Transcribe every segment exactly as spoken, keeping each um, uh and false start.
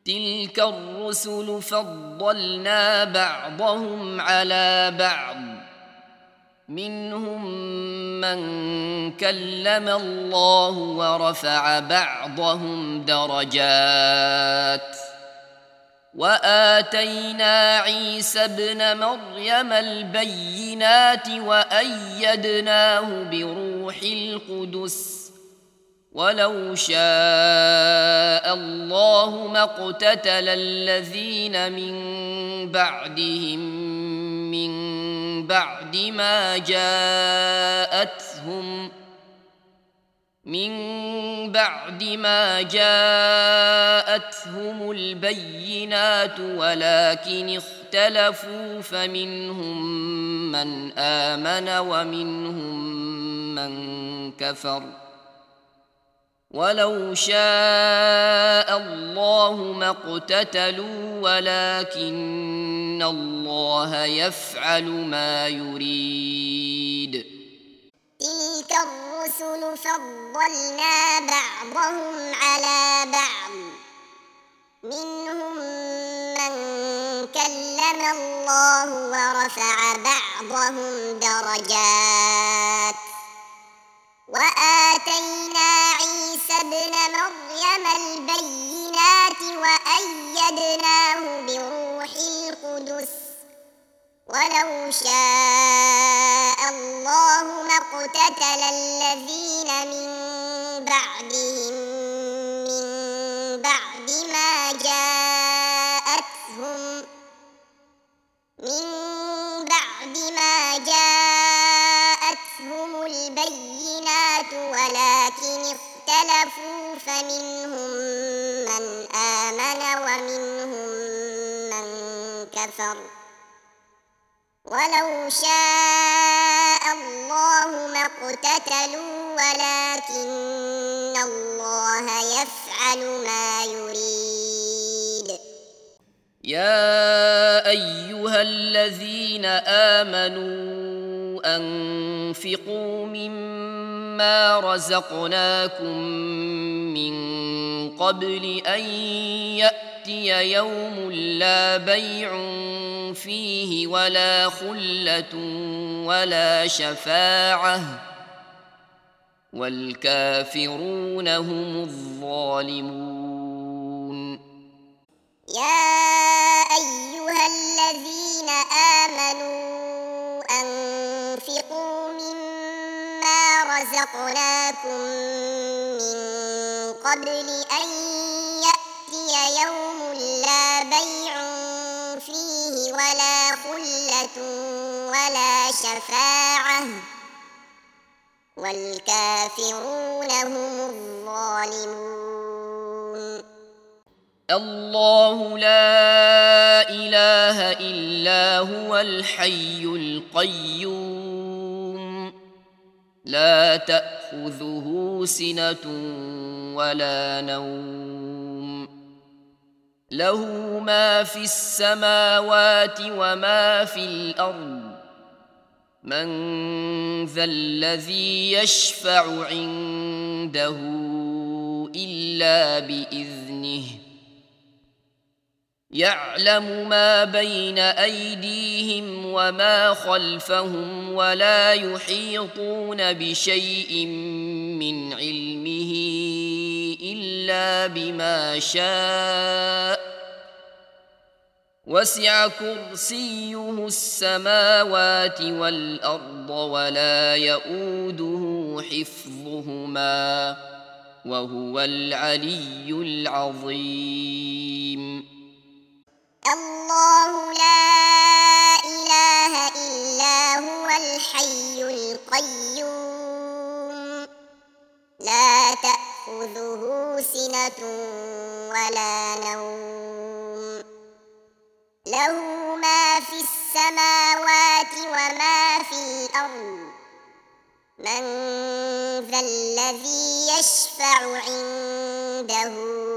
تلك الرسل فضلنا بعضهم على بعض منهم من كلم الله ورفع بعضهم درجات وآتينا عيسى ابن مريم البينات وأيدناه بروح القدس ولو شاء الله ما اقتتل الذين من بعدهم من بعد ما جاءتهم من بعد ما جاءتهم البينات ولكن اختلفوا فمنهم من آمن ومنهم من كفر ولو شاء الله ما اقتتلوا ولكن الله يفعل ما يريد. تلك الرسل فضلنا بعضهم على بعض منهم من كلم الله ورفع بعضهم درجات وآتينا عيسى ابن مريم البينات وأيدناه بروح القدس ولو شاء الله ما اقتتل الذين من بعدهم من بعد ما جاءتهم من بعد ما جاءتهم البينات ولكن اختلفوا فمنهم من آمن ومنهم من كفر ولو شاء الله ما اقتتلوا ولكن الله يفعل ما يريد. يا أيها الذين آمنوا أنفقوا مما رزقناكم من قبل أن يأتي يوم لا بيع فيه ولا خلة ولا شفاعة والكافرون هم الظالمون. يا أيها الذين آمنوا أنفقوا مما رزقناكم من قبل أن يأتي يوم لا بيع فيه ولا خلة ولا شفاعة والكافرون هم الظالمون. الله لا إله إلا هو الحي القيوم لا تأخذه سنة ولا نوم له ما في السماوات وما في الأرض من ذا الذي يشفع عنده إلا بإذنه يعلم ما بين أيديهم وما خلفهم ولا يحيطون بشيء من علمه إلا بما شاء وسع كرسيه السماوات والأرض ولا يؤوده حفظهما وهو العلي العظيم. الله لا إله إلا هو الحي القيوم لا تأخذه سنة ولا نوم له ما في السماوات وما في الأرض من ذا الذي يشفع عنده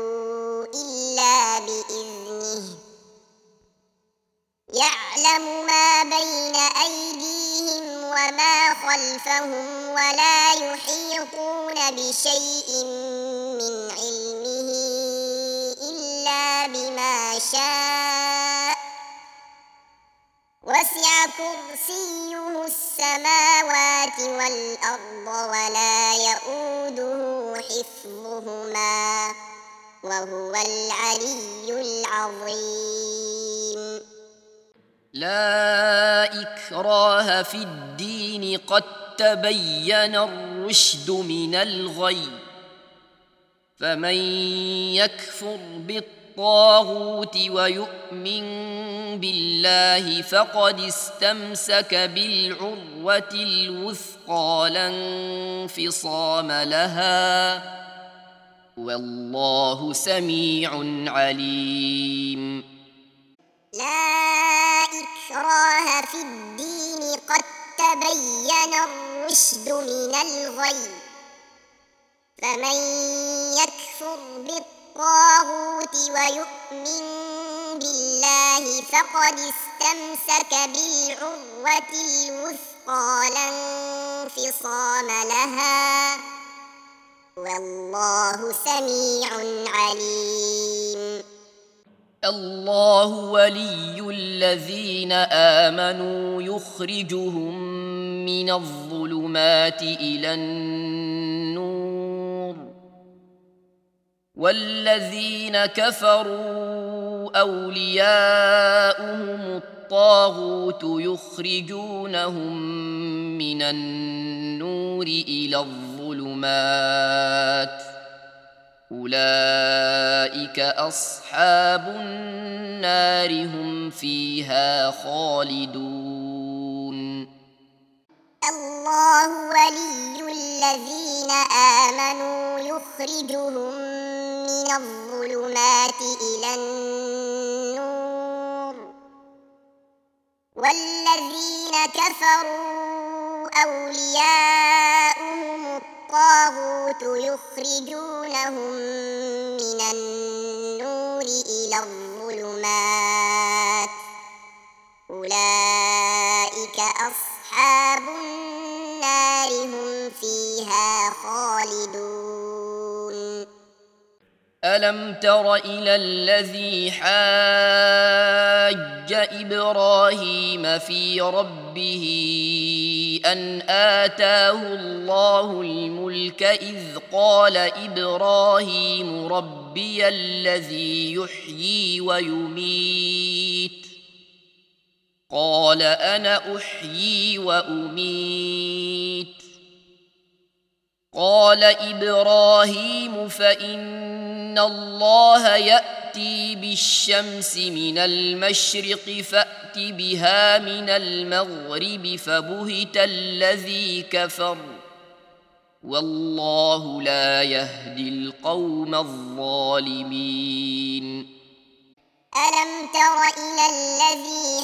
إلا بإذنه يعلم ما بين أيديهم وما خلفهم ولا يحيطون بشيء من علمه إلا بما يشاء وسع كرسيه السماوات والأرض ولا يؤوده حفظهما وهو العلي العظيم. لا إكراه في الدين قد تبين الرشد من الغي فمن يكفر بالطاغوت ويؤمن بالله فقد استمسك بالعروة الوثقى لا انفصام لها والله سميع عليم. لا إكراه في الدين قد تبين الرشد من الغي فمن يكفر بالطاغوت ويؤمن بالله فقد استمسك بالعروة الوثقى لا انفصام لها والله سميع عليم. الله ولي الذين آمنوا يخرجهم من الظلمات إلى النور والذين كفروا أولياؤهم الطاغوت يخرجونهم من النور إلى الظلمات أولئك أصحاب النار هم فيها خالدون. الله ولي الذين آمنوا يخرجهم من الظلمات إلى النور والذين كفروا أولياؤهم الطاغوت يخرجونهم من النور إلى الظلمات أولئك أصحاب النار هم فيها خالدون. ألم تر إلى الذي حاج إبراهيم في ربه أن آتاه الله الملك إذ قال إبراهيم ربي الذي يحيي ويميت قال أنا أحيي وأميت قال إبراهيم فإن الله يأتي بالشمس من المشرق فأت بها من المغرب فبهت الذي كفر والله لا يهدي القوم الظالمين. ألم تر إلى الذي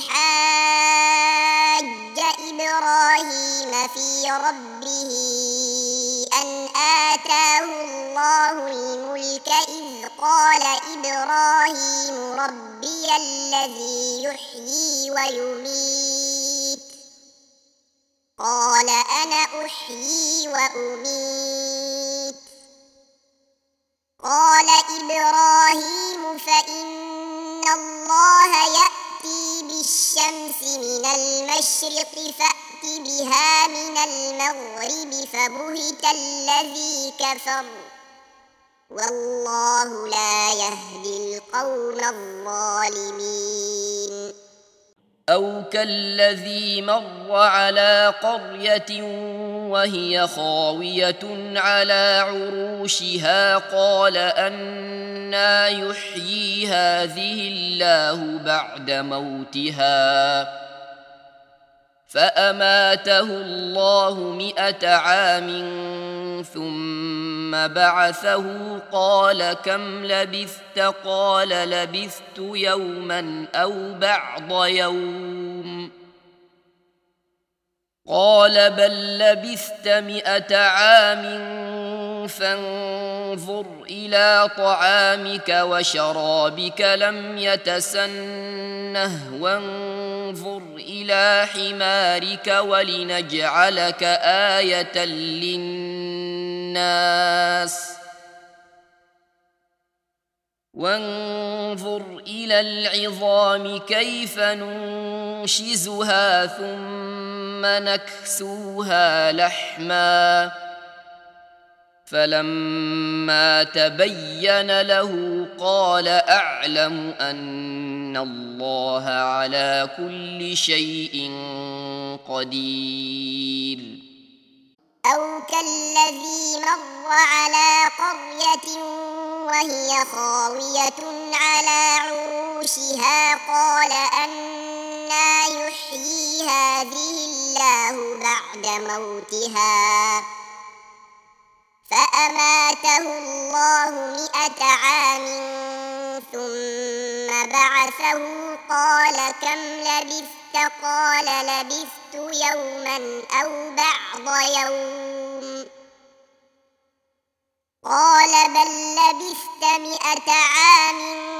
حاج إبراهيم في ربه أن آتاه الله الملك إذ قال إبراهيم ربي الذي يحيي ويميت قال أنا أحيي وأميت قال إبراهيم فإن الله يأتي بالشمس من المشرق فأت بها من المغرب فبهت الذي كفر والله لا يهدي القوم الظالمين. أو كالذي مر على قرية وهي خاوية على عروشها قال أنى يحيي هذه الله بعد موتها فأماته الله مئة عام ثم بعثه قال كم لبثت قال لبثت يوما أو بعض يوم قال بل لبثت مئة عام فانظر إلى طعامك وشرابك لم يتسنه وانظر إلى حمارك ولنجعلك آية للناس وانظر إلى العظام كيف ننشزها ثم نكسوها لحما فلما تبين له قال أعلم أن الله على كل شيء قدير. أو كالذي مر على قرية وهي خاوية على عروشها قال أنى يحيي هذه الله بعد موتها فأماته الله مئة عام ثم بعثه قال كم لبثت قال لبثت يوما أو بعض يوم قال بل لبثت مئة عام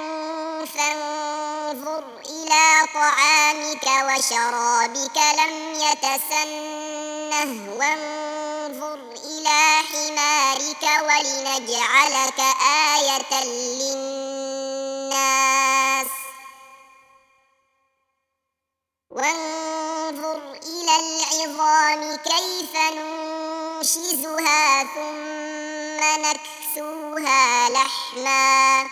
فانظر إلى طعامك وشرابك لم يتسنه وانظر إلى حمارك ولنجعلك آية للناس وانظر إلى العظام كيف ننشزها ثم نكسوها لحما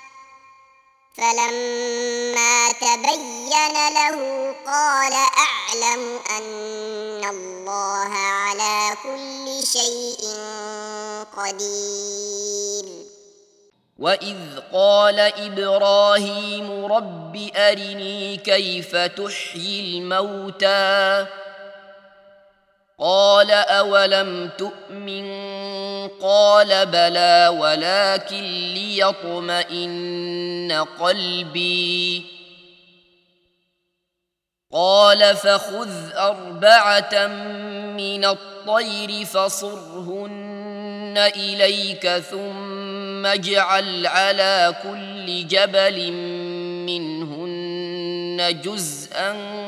فلما تبين له قال أعلم أن الله على كل شيء قدير. وإذ قال إبراهيم رب أرني كيف تحيي الموتى قال أولم تؤمن قال بلى ولكن ليطمئن قلبي قال فخذ أربعة من الطير فصرهن إليك ثم اجعل على كل جبل منهن جزءا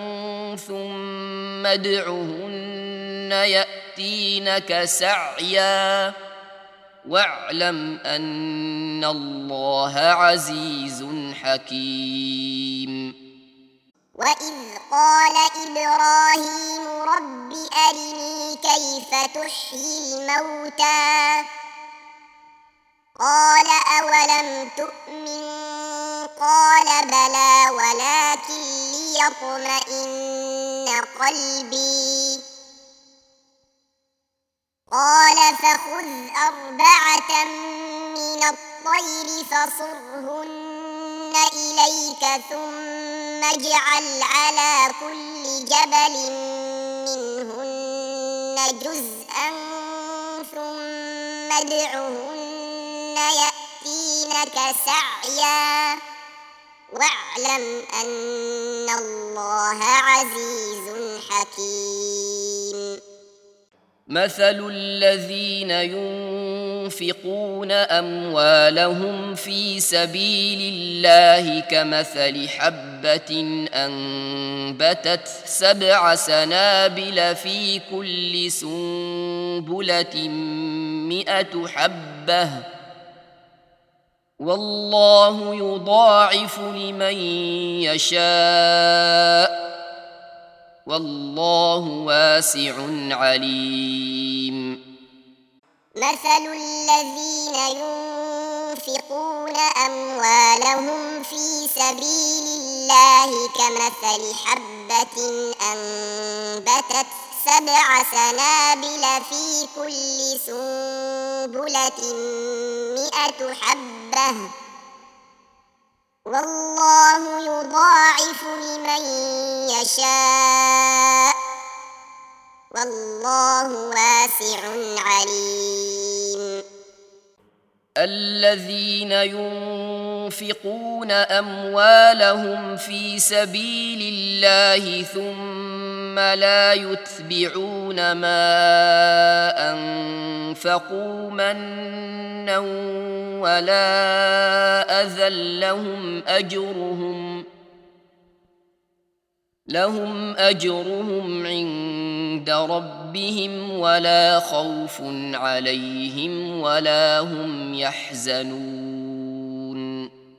ثم ادعهن يأتينك سعيا واعلم أن الله عزيز حكيم. وإذ قال إبراهيم رب أرني كيف تحيي الموتى قال أولم تؤمن قال بلى ولكن ليطمئن قلبي قال فخذ أربعة من الطير فصرهن إليك ثم اجعل على كل جبل منهن جزءا ثم ادعهن يأتينك سعيا واعلم أن الله عزيز حكيم. مثل الذين ينفقون أموالهم في سبيل الله كمثل حبة أنبتت سبع سنابل في كل سنبلة مئة حبة والله يضاعف لمن يشاء والله واسع عليم. مثل الذين ينفقون أموالهم في سبيل الله كمثل حبة أنبتت سبع سنابل في كل سنبلة مئة حبة والله يضاعف لمن يشاء والله واسع عليم. الذين ينفقون أموالهم في سبيل الله ثم لا يتبعون ما أنفقوا منا ولا أذى لهم أجرهم لهم أجرهم عند ربهم ولا خوف عليهم ولا هم يحزنون.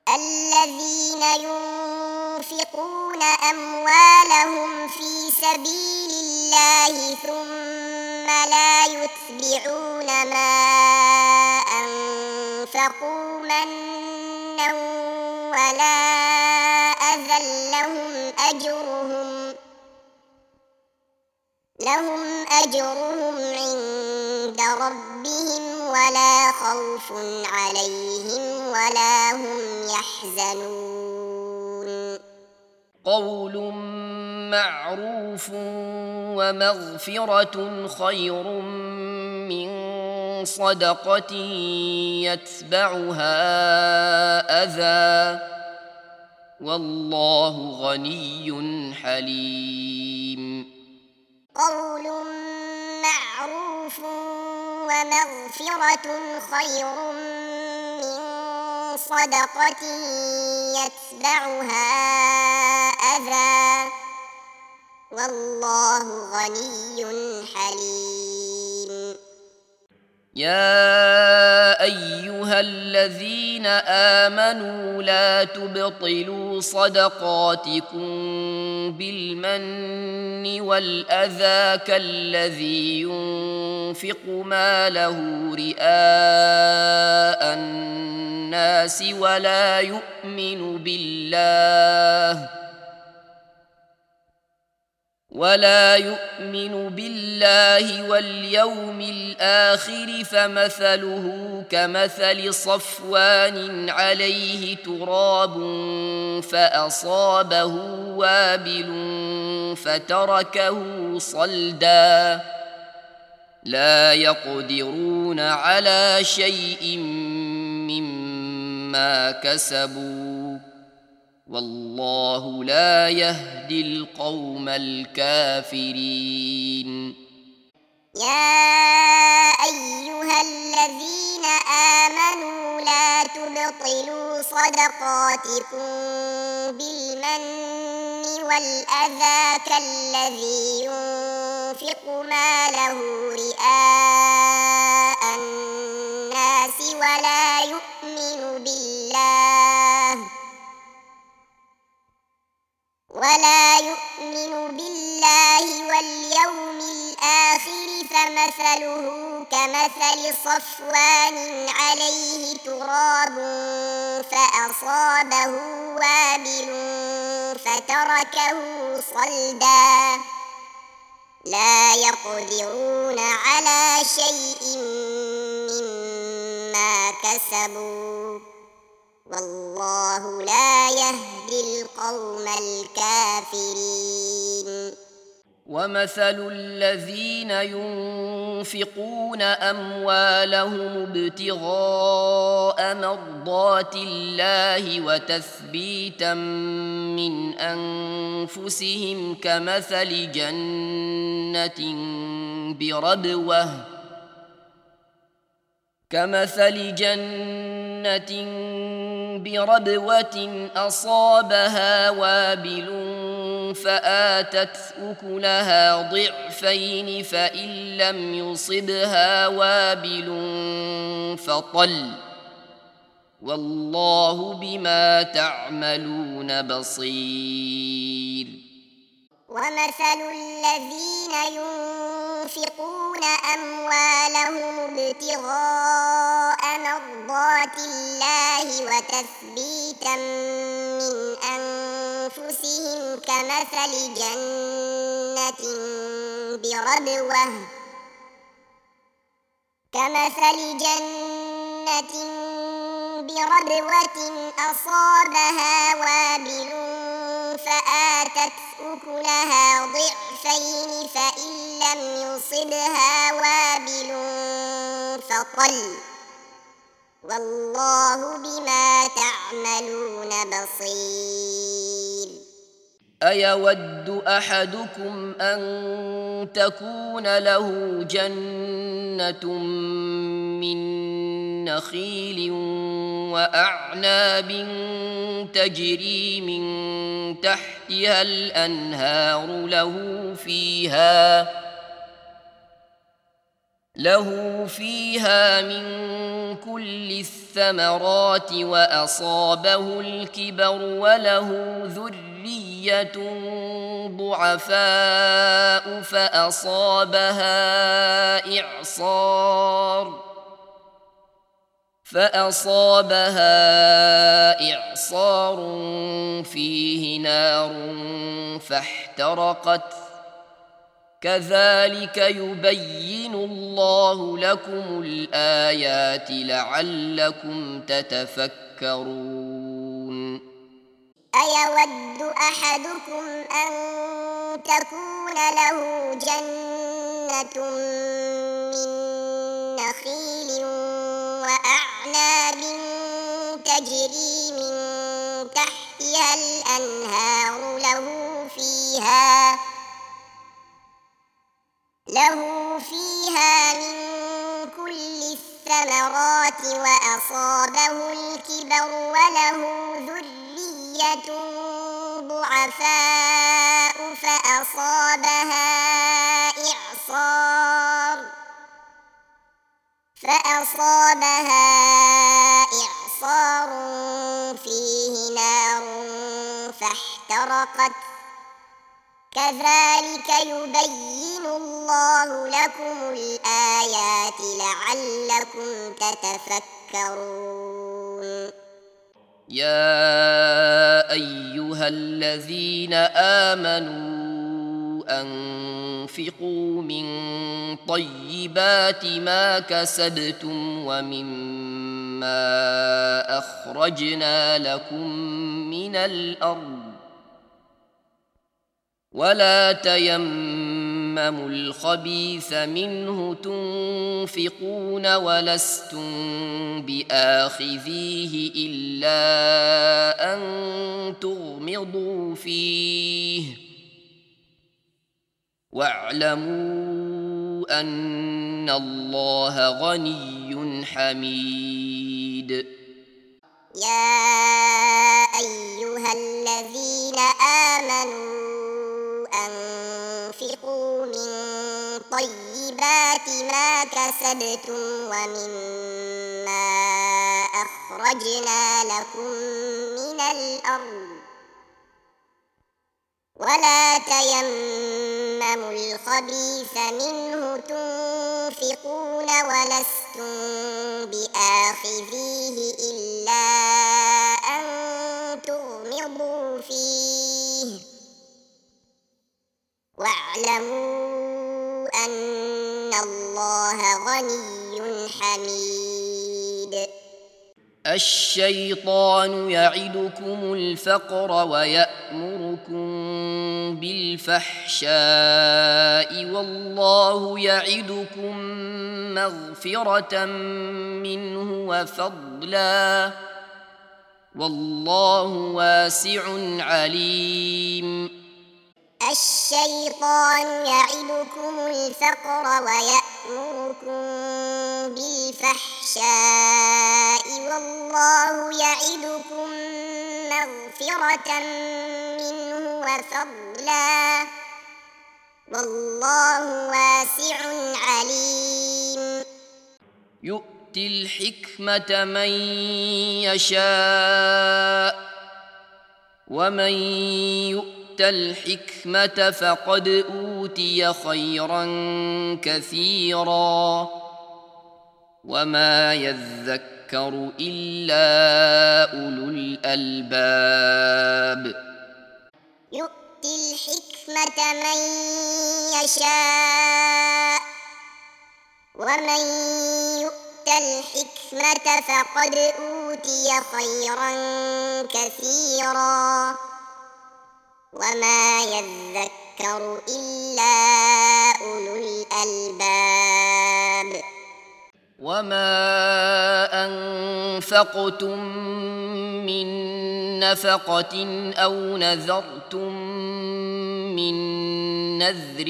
الذين ينفقون أموالهم في سبيل الله ثم لا يتبعون ما أنفقوا منا ولا أذى لهم أجرهم لهم أجرهم عند ربهم ولا خوف عليهم ولا هم يحزنون. قول معروف ومغفرة خير من صدقة يتبعها أذى والله غني حليم. قول معروف ومغفرة خير من صدقة يتبعها أذى والله غني حليم. يا أيها الذين آمنوا لا تبطلوا صدقاتكم بالمن والأذى كالذي ينفق ماله رئاء الناس ولا يؤمن بالله ولا يؤمن بالله واليوم الآخر فمثله كمثل صفوان عليه تراب فأصابه وابل فتركه صلدا لا يقدرون على شيء مما كسبوا والله لا يهدي القوم الكافرين. يا أيها الذين آمنوا لا تبطلوا صدقاتكم بالمن والأذى كالذي ينفق ماله رئاء الناس ولا يؤمن بالله ولا يؤمن بالله واليوم الآخر فمثله كمثل صفوان عليه تراب فأصابه وابل فتركه صلدا لا يقدرون على شيء مما كسبوا والله لا يهدي القوم الكافرين. ومثل الذين ينفقون أموالهم ابتغاء مرضات الله وتثبيتا من أنفسهم كمثل جنة بربوة كمثل جنة بربوة أصابها وابل فآتت أكلها ضعفين فإن لم يصبها وابل فطل والله بما تعملون بصير. ومثل الذين ينفقون أموالهم ابتغاء مرضات الله وتثبيتا من أنفسهم كمثل جنة بربوة كمثل جنة بربوة أصابها وابل فآتت أكلها ضعفين فإن لم يصبها وابل فطل والله بما تعملون بصير. أيود أحدكم أن تكون له جنة من نخيل وأعناب تجري من تحتها الأنهار له فيها له فيها من كل الثمرات وأصابه الكبر وله ذرية ضعفاء فأصابها إعصار فأصابها إعصار فيه نار فاحترقت كذلك يبين الله لكم الآيات لعلكم تتفكرون أيود أحدكم أن تكون له جنة من نخيل وأعناب تجري من تحتها الأنهار له فيها له فيها من كل الثمرات وأصابه الكبر وله ذرية ضعفاء فأصابها إعصار فأصابها إعصار فيه نار فاحترقت كذلك يبين الله لكم الآيات لعلكم تتفكرون يا أيها الذين آمنوا أنفقوا من طيبات ما كسبتم ومما أخرجنا لكم من الأرض ولا تيمموا الخبيث منه تنفقون ولستم بآخذيه إلا أن تغمضوا فيه واعلموا أن الله غني حميد يا أيها الذين آمنوا أنفقوا من طيبات ما كسبتم ومما أخرجنا لكم من الأرض ولا تيمموا الخبيث منه تنفقون ولستم بآخذيه إلا أن تغمضوا فيه واعلموا أن الله غني حميد الشيطان يعدكم الفقر ويأمركم بالفحشاء والله يعدكم مغفرة منه وفضلا والله واسع عليم الشيطان يعدكم الفقر ويأمركم بالفحشاء والله يعدكم مغفرة منه وفضلا والله واسع عليم يؤتي الحكمة من يشاء ومن يؤتي الحكمة فقد أوتي خيرا كثيرا وما يذكر إلا أولو الألباب يؤتي الحكمة من يشاء ومن يؤت الحكمة فقد أوتي خيرا كثيرا وما يذكر إلا أولو الألباب وما أنفقتم من نفقة أو نذرتم من نذر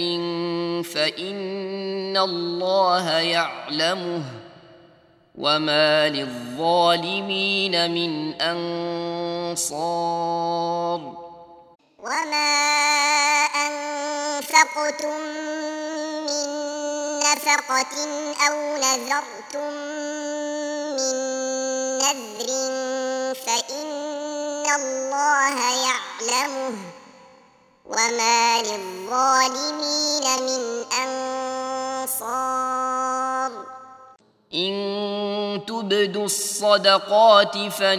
فإن الله يعلمه وما للظالمين من أنصار وما أنفقتم من نفقة أو نذرتم من نذر فإن الله يعلمه وما للظالمين من أنصار إن تبدوا الصدقات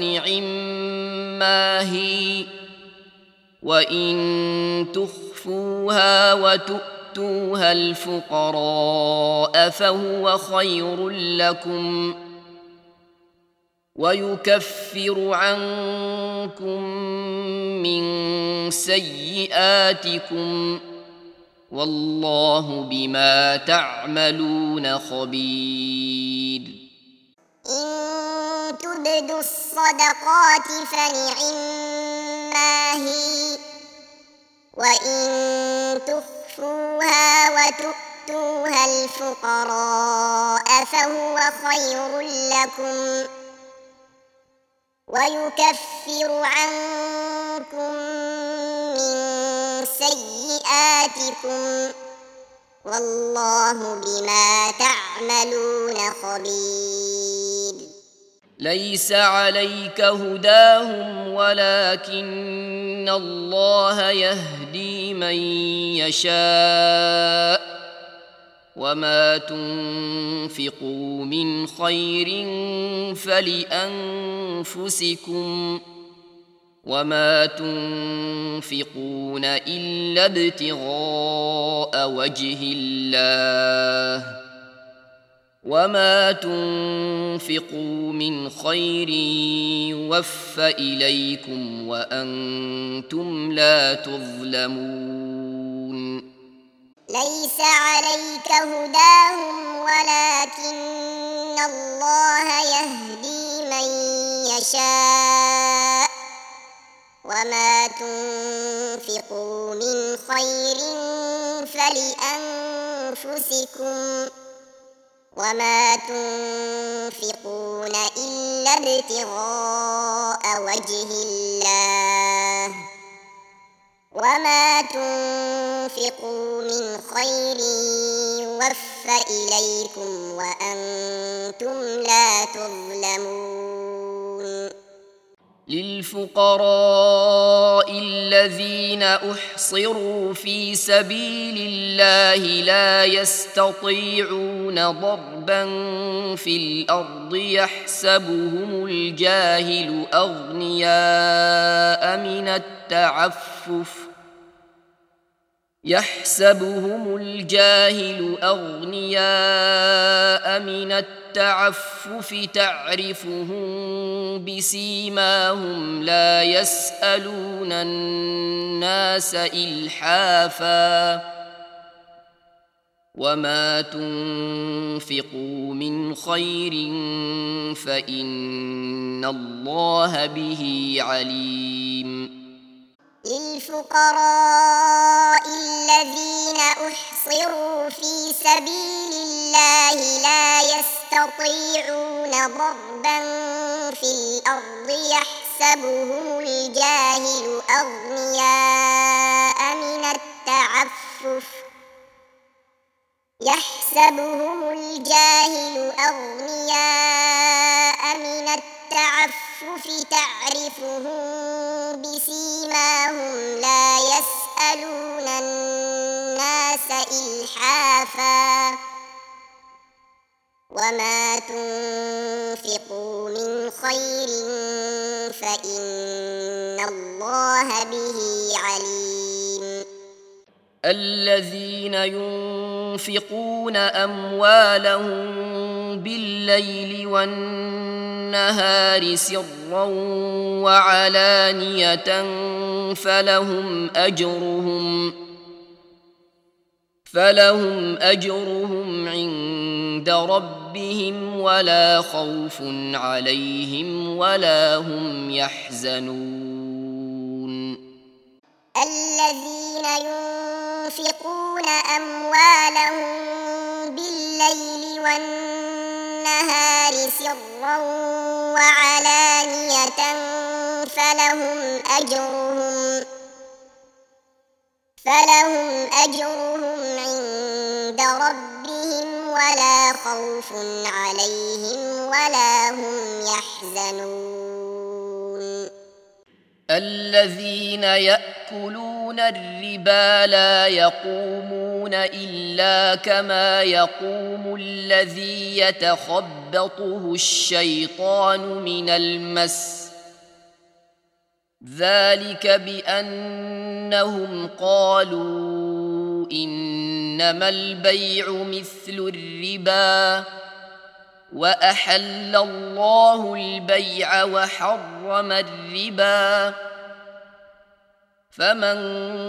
فنعما هي وإن تخفوها وتؤتوها الفقراء فهو خير لكم ويكفر عنكم من سيئاتكم والله بما تعملون خبير. إن تبدوا الصدقات فنعما هي وإن تخفوها وتؤتوها الفقراء فهو خير لكم ويكفر عنكم من سيئاتكم والله بما تعملون خبير. ليس عليك هداهم ولكن الله يهدي من يشاء وما تنفقوا من خير فلأنفسكم وما تنفقون إلا ابتغاء وجه الله وما تنفقوا من خير يوفى إليكم وأنتم لا تظلمون. ليس عليك هداهم ولكن الله يهدي من يشاء وما تنفقوا من خير فلأنفسكم وما تنفقون إلا ابتغاء وجه الله وما تنفقوا من خير يوفى إليكم وأنتم لا تظلمون. للفقراء الذين أحصروا في سبيل الله لا يستطيعون ضربا في الأرض يحسبهم الجاهل أغنياء من التعفف يحسبهم الجاهل أغنياء من التعفف تعرفهم بسيماهم لا يسألون الناس إلحافا وما تنفقوا من خير فإن الله به عليم. للفقراء الذين أحصروا في سبيل الله لا يستطيعون ضربا في الأرض يحسبهم الجاهل أغنياء من التعفف يحسبهم الجاهل أغنياء من التعفف تعرفهم بسيماهم لا يسألون الناس إلحافا وما تنفقوا من خير فإن الله به عليم. الذين ينفقون أموالهم بالليل والنهار سرا وعلانية فلهم أجرهم فلهم أجرهم عند ربهم ولا خوف عليهم ولا هم يحزنون. الذين ينفقون أموالهم بالليل والنهار سرا وعلانية فلهم أجرهم فلهم أجرهم عند ربهم ولا خوف عليهم ولا هم يحزنون الذين يأكلون الربا لا يقومون إلا كما يقوم الذي يتخبطه الشيطان من المس ذلك بأنهم قالوا إنما البيع مثل الربا وأحل الله البيع وحرم الربا فمن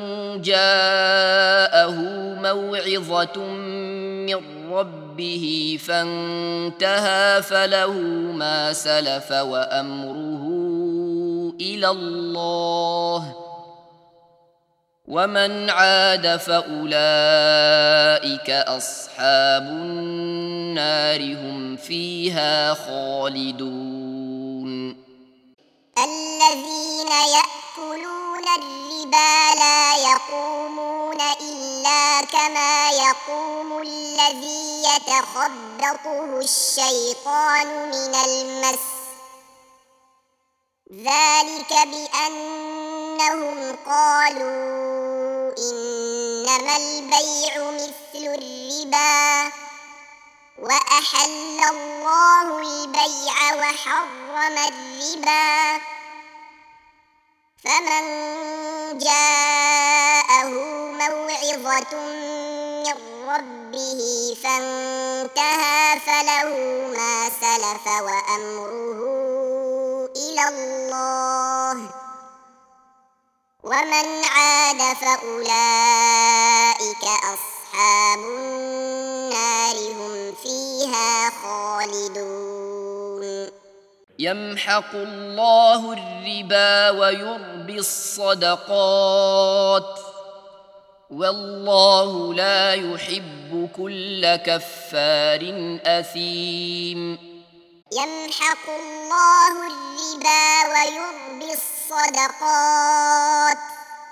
جاءه موعظة من ربه فانتهى فله ما سلف وأمره إلى الله ومن عاد فأولئك أصحاب النار هم فيها خالدون الذين يأكلون الربا لا يقومون إلا كما يقوم الذي يتخبطه الشيطان من المس ذلك بأنهم قالوا إنما البيع مثل الربا وأحل الله البيع وحرم الربا فمن جاءه موعظة من ربه فانتهى فله ما سلف وأمره إلى الله ومن عاد فأولئك أصحاب النار هم فيها خالدون يمحق الله الربا ويربي الصدقات والله لا يحب كل كفار أثيم يمحق الله الربا ويربي الصدقات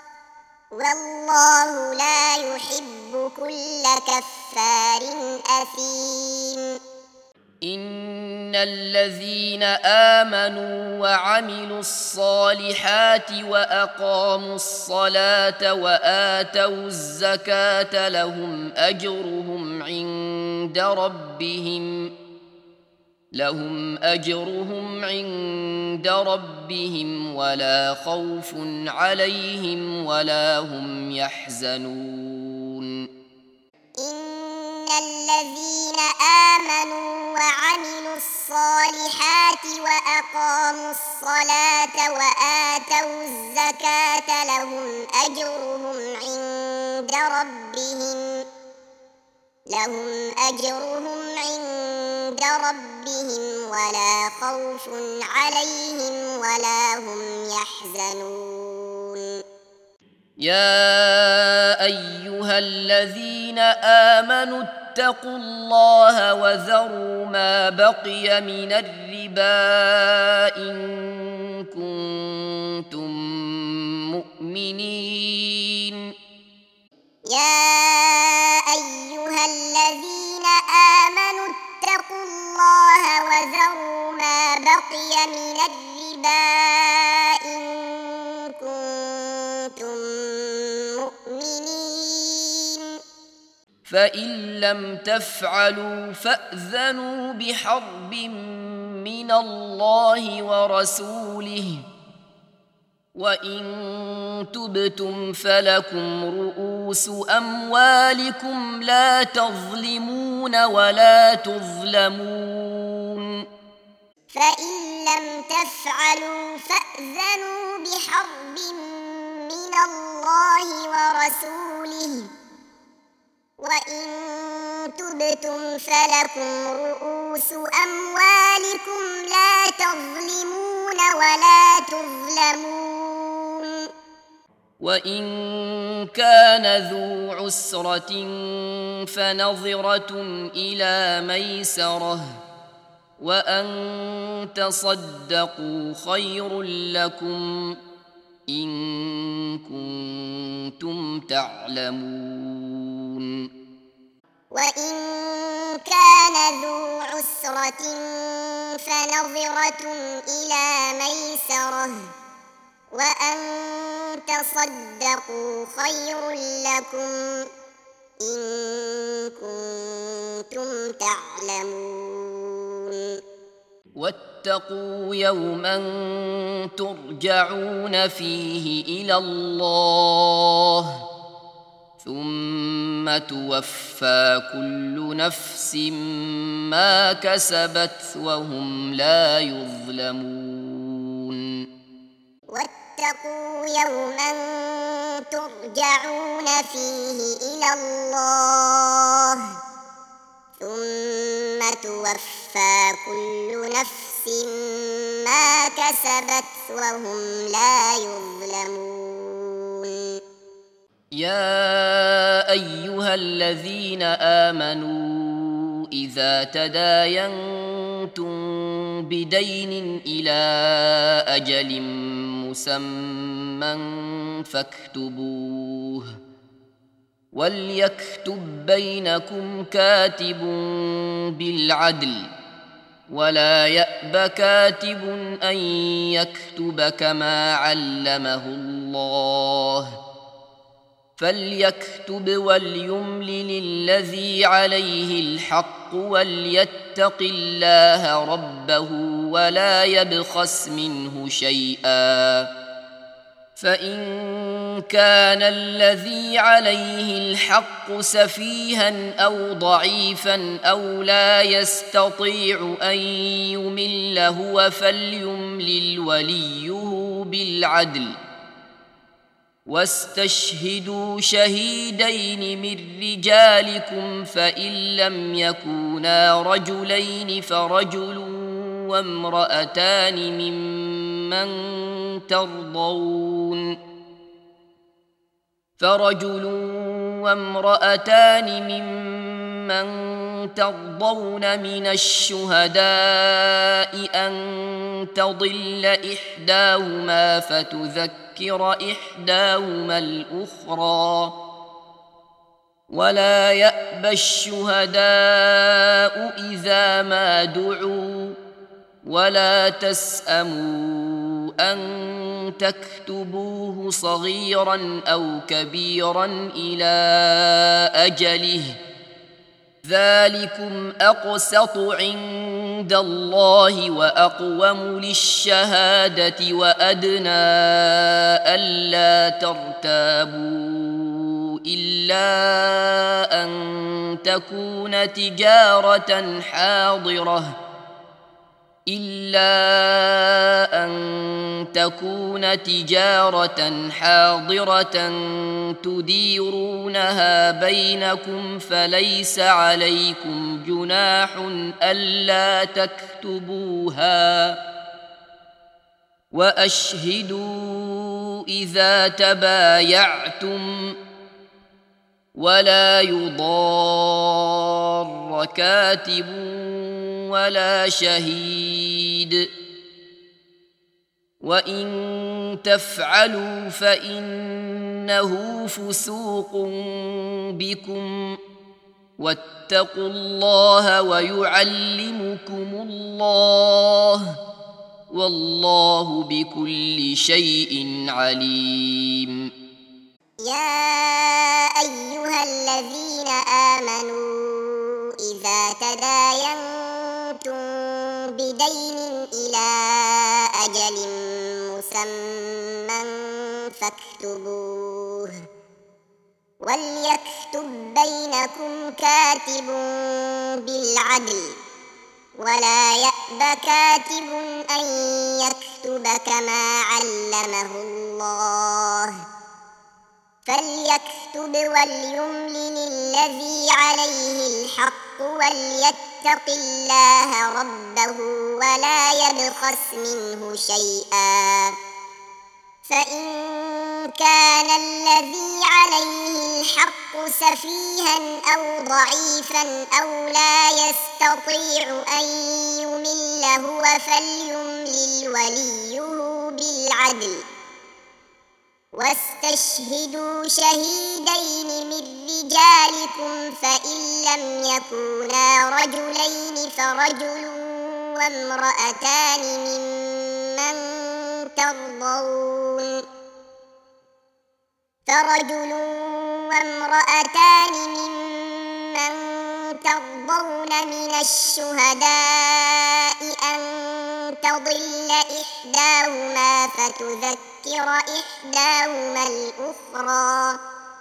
والله لا يحب كل كفار أثيم إن الذين آمنوا وعملوا الصالحات وأقاموا الصلاة وآتوا الزكاة لهم أجرهم عند ربهم لهم أجرهم عند ربهم ولا خوف عليهم ولا هم يحزنون إن الذين آمنوا وعملوا الصالحات وأقاموا الصلاة وآتوا الزكاة لهم أجرهم عند ربهم لهم أجرهم عند ربهم ولا خوف عليهم ولا هم يحزنون يا أيها الذين آمنوا اتقوا الله وذروا ما بقي من الربا إن كنتم مؤمنين يا أيها الذين آمنوا اتقوا الله وذروا ما بقي من الربا إن كنتم مؤمنين فإن لم تفعلوا فأذنوا بحرب من الله ورسوله وإن تبتم فلكم رؤوس أموالكم لا تظلمون ولا تظلمون فإن لم تفعلوا فأذنوا بحرب من الله ورسوله وإن تبتم فلكم رؤوس أموالكم لا تظلمون ولا تظلمون وإن كان ذو عسرة فنظرة إلى ميسرة وأن تصدقوا خير لكم إن كنتم تعلمون وإن كان ذو عسرة فنظرة إلى ميسرة وأن تصدقوا خير لكم إن كنتم تعلمون واتقوا يوما ترجعون فيه إلى الله ثم توفى كل نفس ما كسبت وهم لا يظلمون واتقوا يوما ترجعون فيه إلى الله ثم توفى كل نفس ما كسبت وهم لا يظلمون يا أيها الذين آمنوا إذا تداينتم بدين إلى أجل مسمى فاكتبوه وليكتب بينكم كاتب بالعدل ولا يأب كاتب أن يكتب كما علمه الله فليكتب وليملل الذي عليه الحق وليتق الله ربه ولا يبخس منه شيئا فإن كان الذي عليه الحق سفيها أو ضعيفا أو لا يستطيع أن يمل هو فليملل وليه بالعدل واستشهدوا شهيدين من رجالكم فإن لم يكونا رجلين فرجل وامرأتان ممن ترضون فرجل وامرأتان ممن ترضون من الشهداء أن تضل إحداهما فتذكر إحداهما الأخرى ولا يأبى الشهداء إذا ما دعوا ولا تسأموا أن تكتبوه صغيرا أو كبيرا إلى أجله ذلكم أقسط عند الله وأقوم للشهادة وأدنى ألا ترتابوا إلا أن تكون تجارة حاضرة إلا أن تكون تجارة حاضرة تديرونها بينكم فليس عليكم جناح ألا تكتبوها وأشهدوا إذا تبايعتم ولا يضار كاتب ولا شهيد وإن تفعلوا فإنه فسوق بكم واتقوا الله ويعلمكم الله والله بكل شيء عليم يا أيها الذين آمنوا إذا تداينتم بدين إلى أجل مسمى فاكتبوه وليكتب بينكم كاتب بالعدل ولا يأب كاتب أن يكتب كما علمه الله فليكتب وليملل الذي عليه الحق وليتق الله ربه ولا يبخس منه شيئا فإن كان الذي عليه الحق سفيها أو ضعيفا أو لا يستطيع أن يمل هو فليملل وليه بالعدل واستشهدوا واستشهدوا شهيدين من رجالكم فإن لم يكونا رجلين فرجل وامرأتان ممن ترضون فرجل وامرأتان ممن ترضون من الشهداء أن تضل إحداهما فتذكر إحداهما الأخرى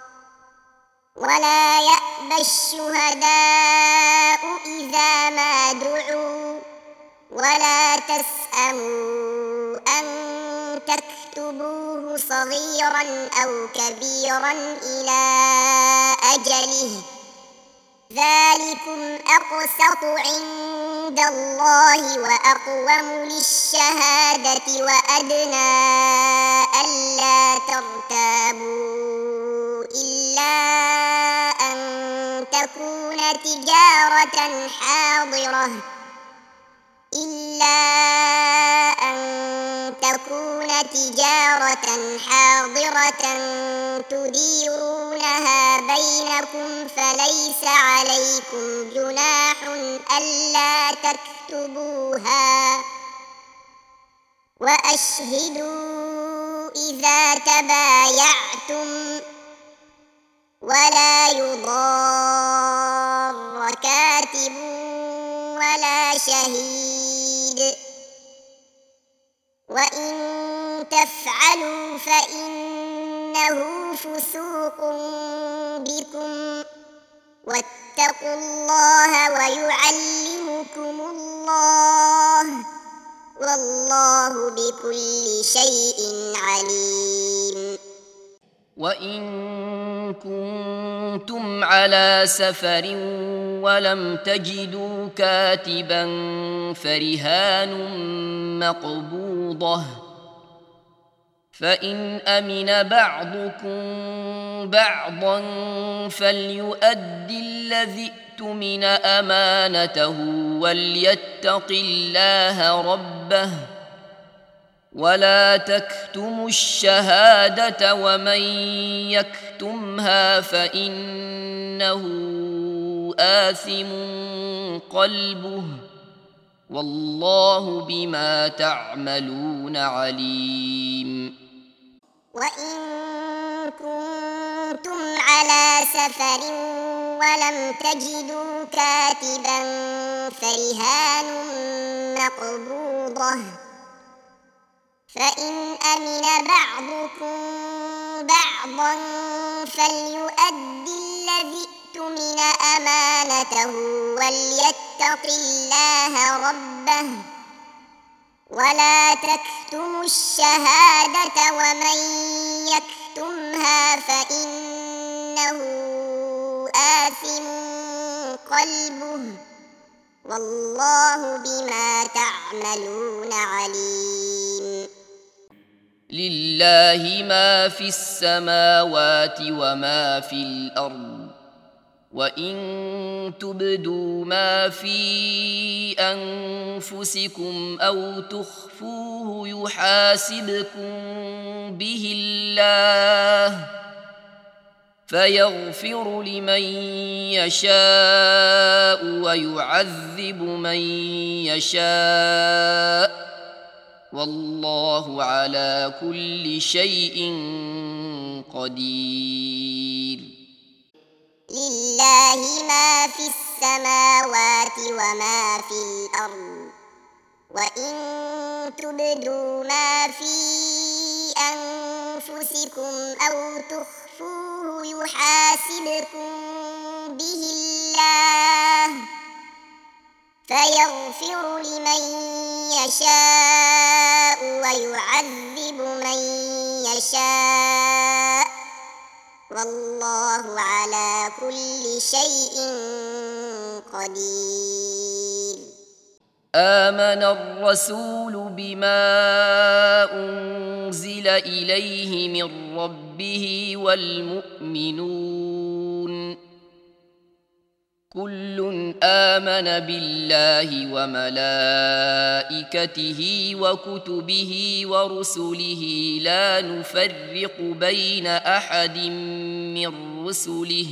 ولا يأبى الشهداء إذا ما دعوا ولا تسأموا أن تكتبوه صغيرا أو كبيرا إلى أجله ذلكم أقسط عند الله وأقوم للشهادة وأدنى ألا ترتابوا إلا أن تكون تجارة حاضرة إلا أن تكون تجارة حاضرة تديرونها بينكم فليس عليكم جناح ألا تكتبوها وأشهدوا إذا تبايعتم ولا يضار كاتب ولا شهيد وإن تفعلوا فإنه فسوق بكم واتقوا الله ويعلمكم الله والله بكل شيء عليم. وإن كنتم على سفر ولم تجدوا كاتبا فرهان مقبوضة فإن أمن بعضكم بعضا فليؤدي الذي اؤتمن أمانته وليتق الله ربه ولا تكتموا الشهادة ومن يكتمها فإنه آثم قلبه والله بما تعملون عليم. وإن كنتم على سفر ولم تجدوا كاتبا فرهان مقبوضة فإن أمن بعضكم بعضا فليؤدي الذي اؤتمن أمانته وليتق الله ربه ولا تكتموا الشهادة ومن يكتمها فإنه آثم قلبه والله بما تعملون عليم. لله ما في السماوات وما في الأرض وإن تبدوا ما في أنفسكم أو تخفوه يحاسبكم به الله فيغفر لمن يشاء ويعذب من يشاء والله على كل شيء قدير. لله ما في السماوات وما في الأرض وإن تبدوا ما في أنفسكم أو تخفوه يحاسبكم به الله فيغفر لمن يشاء ويعذب من يشاء والله على كل شيء قدير. آمن الرسول بما أنزل إليه من ربه والمؤمنون كل آمن بالله وملائكته وكتبه ورسله لا نفرق بين أحد من رسله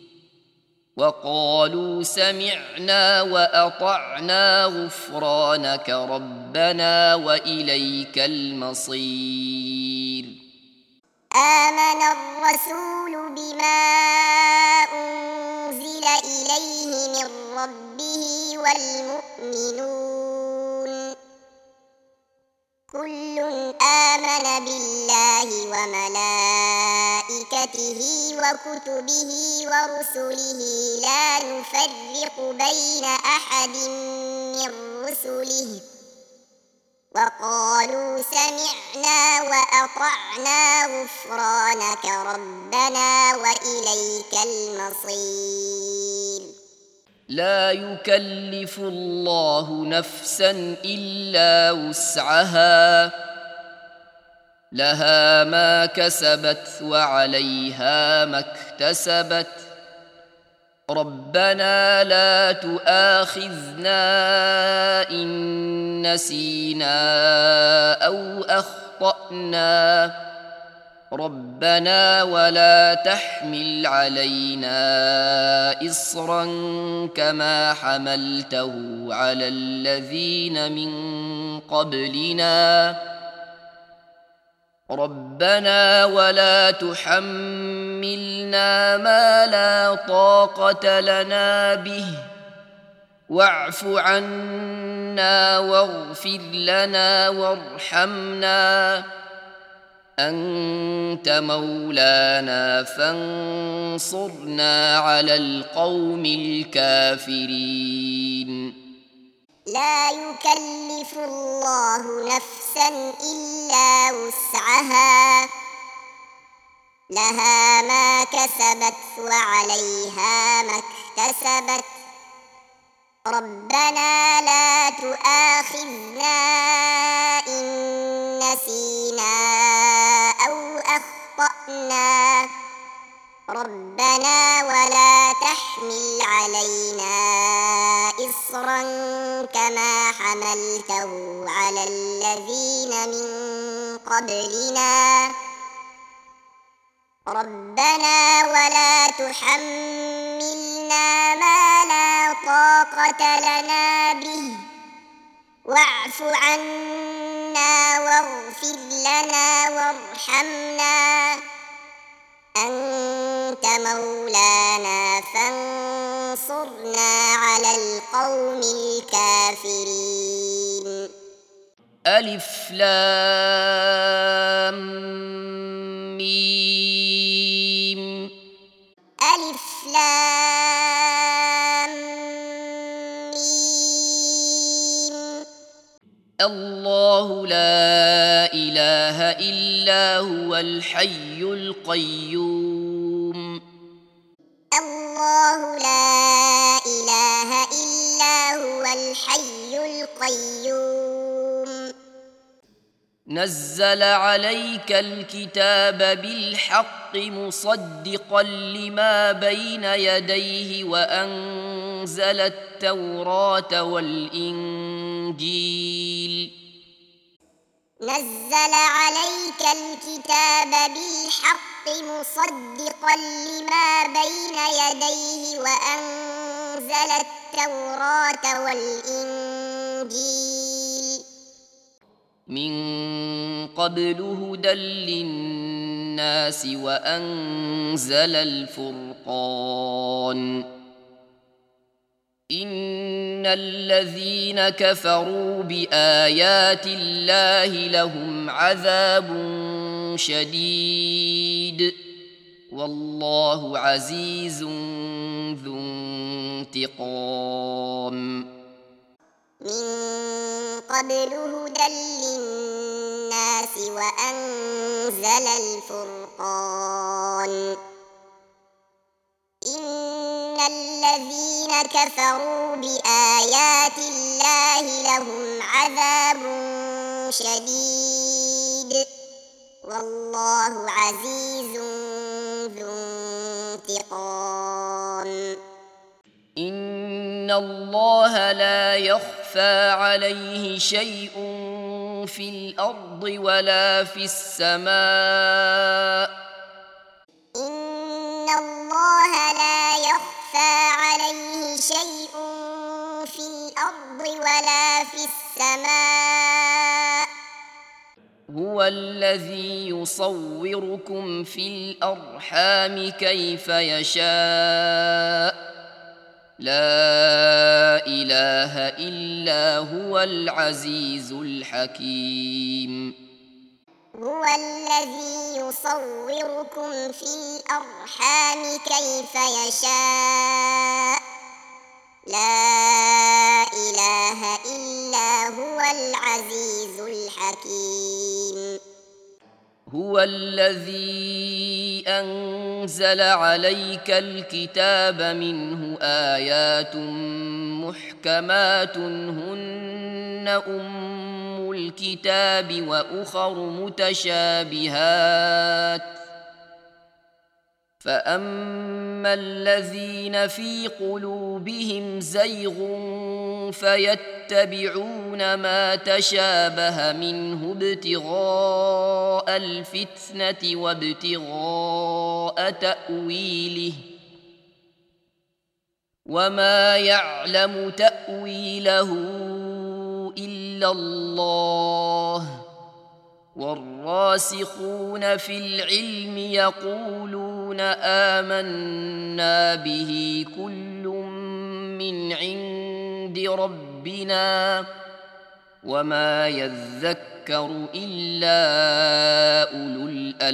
وقالوا سمعنا وأطعنا غفرانك ربنا وإليك المصير. آمن الرسول بما أنزل إليه من ربه والمؤمنون كل آمن بالله وملائكته وكتبه ورسله لا نفرق بين أحد من رسله وقالوا سمعنا وأطعنا غفرانك ربنا وإليك المصير. لا يكلف الله نفسا إلا وسعها لها ما كسبت وعليها ما اكتسبت ربنا لا تؤاخذنا إن نسينا أو أخطأنا ربنا ولا تحمل علينا إصرا كما حملته على الذين من قبلنا ربنا ولا تحملنا ما لا طاقة لنا به واعف عنا واغفر لنا وارحمنا أنت مولانا فانصرنا على القوم الكافرين. لا يكلف الله نفسا إلا وسعها لها ما كسبت وعليها ما اكتسبت ربنا لا تؤاخذنا إن نسينا أو أخطأنا ربنا ولا تحمل علينا إصرا كما حملته على الذين من قبلنا ربنا ولا تحملنا ما لا طاقة لنا به واعف عنا واغفر لنا وارحمنا أنت مولانا فانصرنا على القوم الكافرين. ألف لام ميم ألف لام ميم الله لا إله إلا هو الحي القيوم الله لا إله إلا هو الحي القيوم نزل عليك الكتاب بالحق مصدقا لما بين يديه وأنزل التوراة والإنجيل نزل عليك الكتاب بالحق مصدقا لما بين يديه وأنزل التوراة والإنجيل من قبل هدى للناس وأنزل الفرقان إن الذين كفروا بآيات الله لهم عذاب شديد والله عزيز ذو انتقام. من قبل هدى للناس وأنزل الفرقان إن الذين كفروا بآيات الله لهم عذاب شديد والله عزيز ذو انتقام. إن الله لا يخفى عليه شيء في الأرض ولا في السماء إن الله لا يخفى عليه شيء في الأرض ولا في السماء هو الذي يصوركم في الأرحام كيف يشاء لا إله إلا هو العزيز الحكيم هو الذي يصوركم في الأرحام كيف يشاء لا إله إلا هو العزيز الحكيم هو الذي أنزل عليك الكتاب منه آيات محكمات هن أم الكتاب وأخر متشابهات فأما الذين في قلوبهم زيغ فيتبعون ما تشابه منه ابتغاء الفتنة وابتغاء تأويله وما يعلم تأويله إلا الله والراسخون في العلم يقولون آمنا به كل من عند ربنا وما يذكر إلا أولو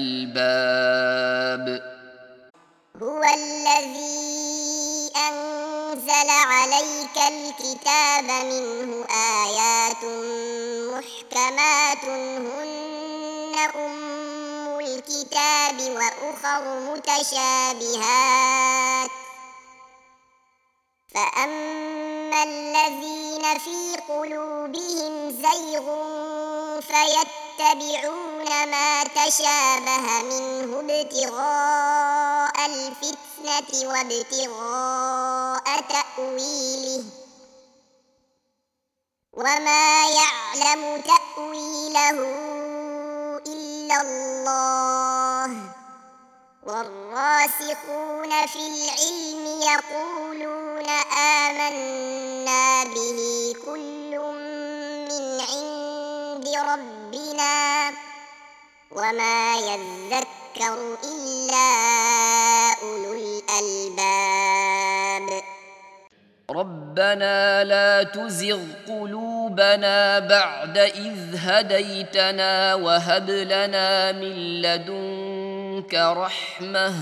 الألباب هو الذي أنزل عليك الكتاب منه آيات محكمات هن أم الكتاب وأخر متشابهات فأما الذين في قلوبهم زيغ فيتبعون ما تشابه منه ابتغاء الفتنة وابتغاء تأويله وما يعلم تأويله إلا الله والراسخون في العلم يقولون آمنا به كل من عند ربنا وما يذكر إلا أولو الألباب ربنا لا تزغ قلوبنا بعد إذ هديتنا وهب لنا من لدنك رحمة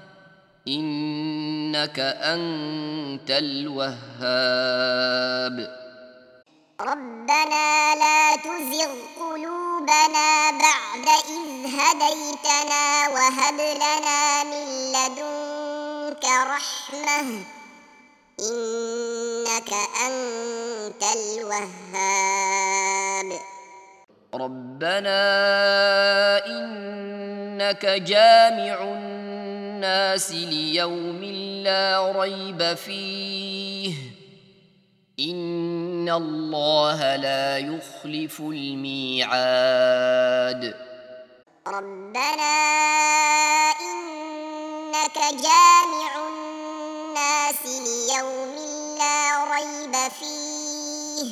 إنك أنت الوهاب ربنا لا تزغ قلوبنا بعد إذ هديتنا وهب لنا من لدنك رحمة إنك أنت الوهاب ربنا إنك جامع الناس ليوم لا ريب فيه إن الله لا يخلف الميعاد ربنا إنك جامع الناس ليوم لا ريب فيه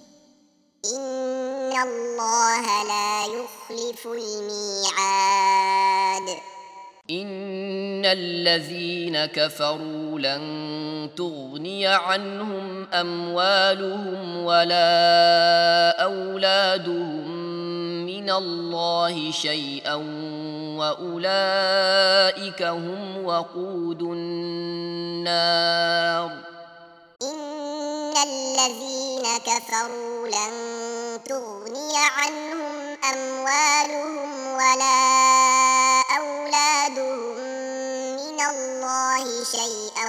إن الله لا يخلف الميعاد إن الذين كفروا لن تغني عنهم أموالهم ولا أولادهم من الله شيئا وأولئك هم وقود النار إن الذين كفروا لن تغني عنهم أموالهم ولا أولادهم من الله شيئا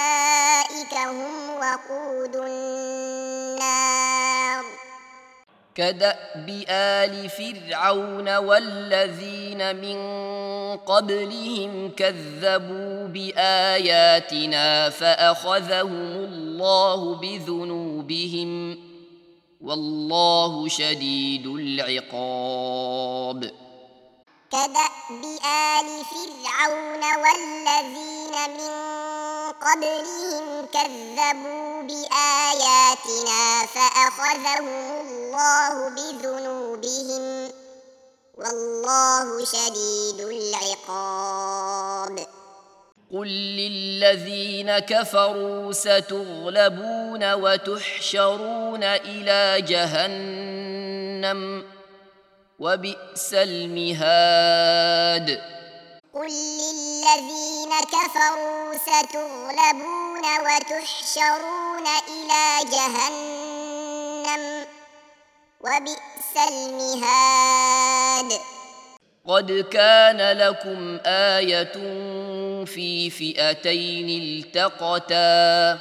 وأولئك هم وقود النار كدأب آل فرعون والذين من قبلهم كذبوا بآياتنا فأخذهم الله بذنوبهم والله شديد العقاب. كدأب آل فرعون والذين من قبلهم كذبوا بآياتنا فأخذهم الله بذنوبهم والله شديد العقاب. قل للذين كفروا ستغلبون وتحشرون إلى جهنم وبئس المهاد. قل للذين كفروا ستغلبون وتحشرون إلى جهنم وبئس المهاد. قد كان لكم آية في فئتين التقتا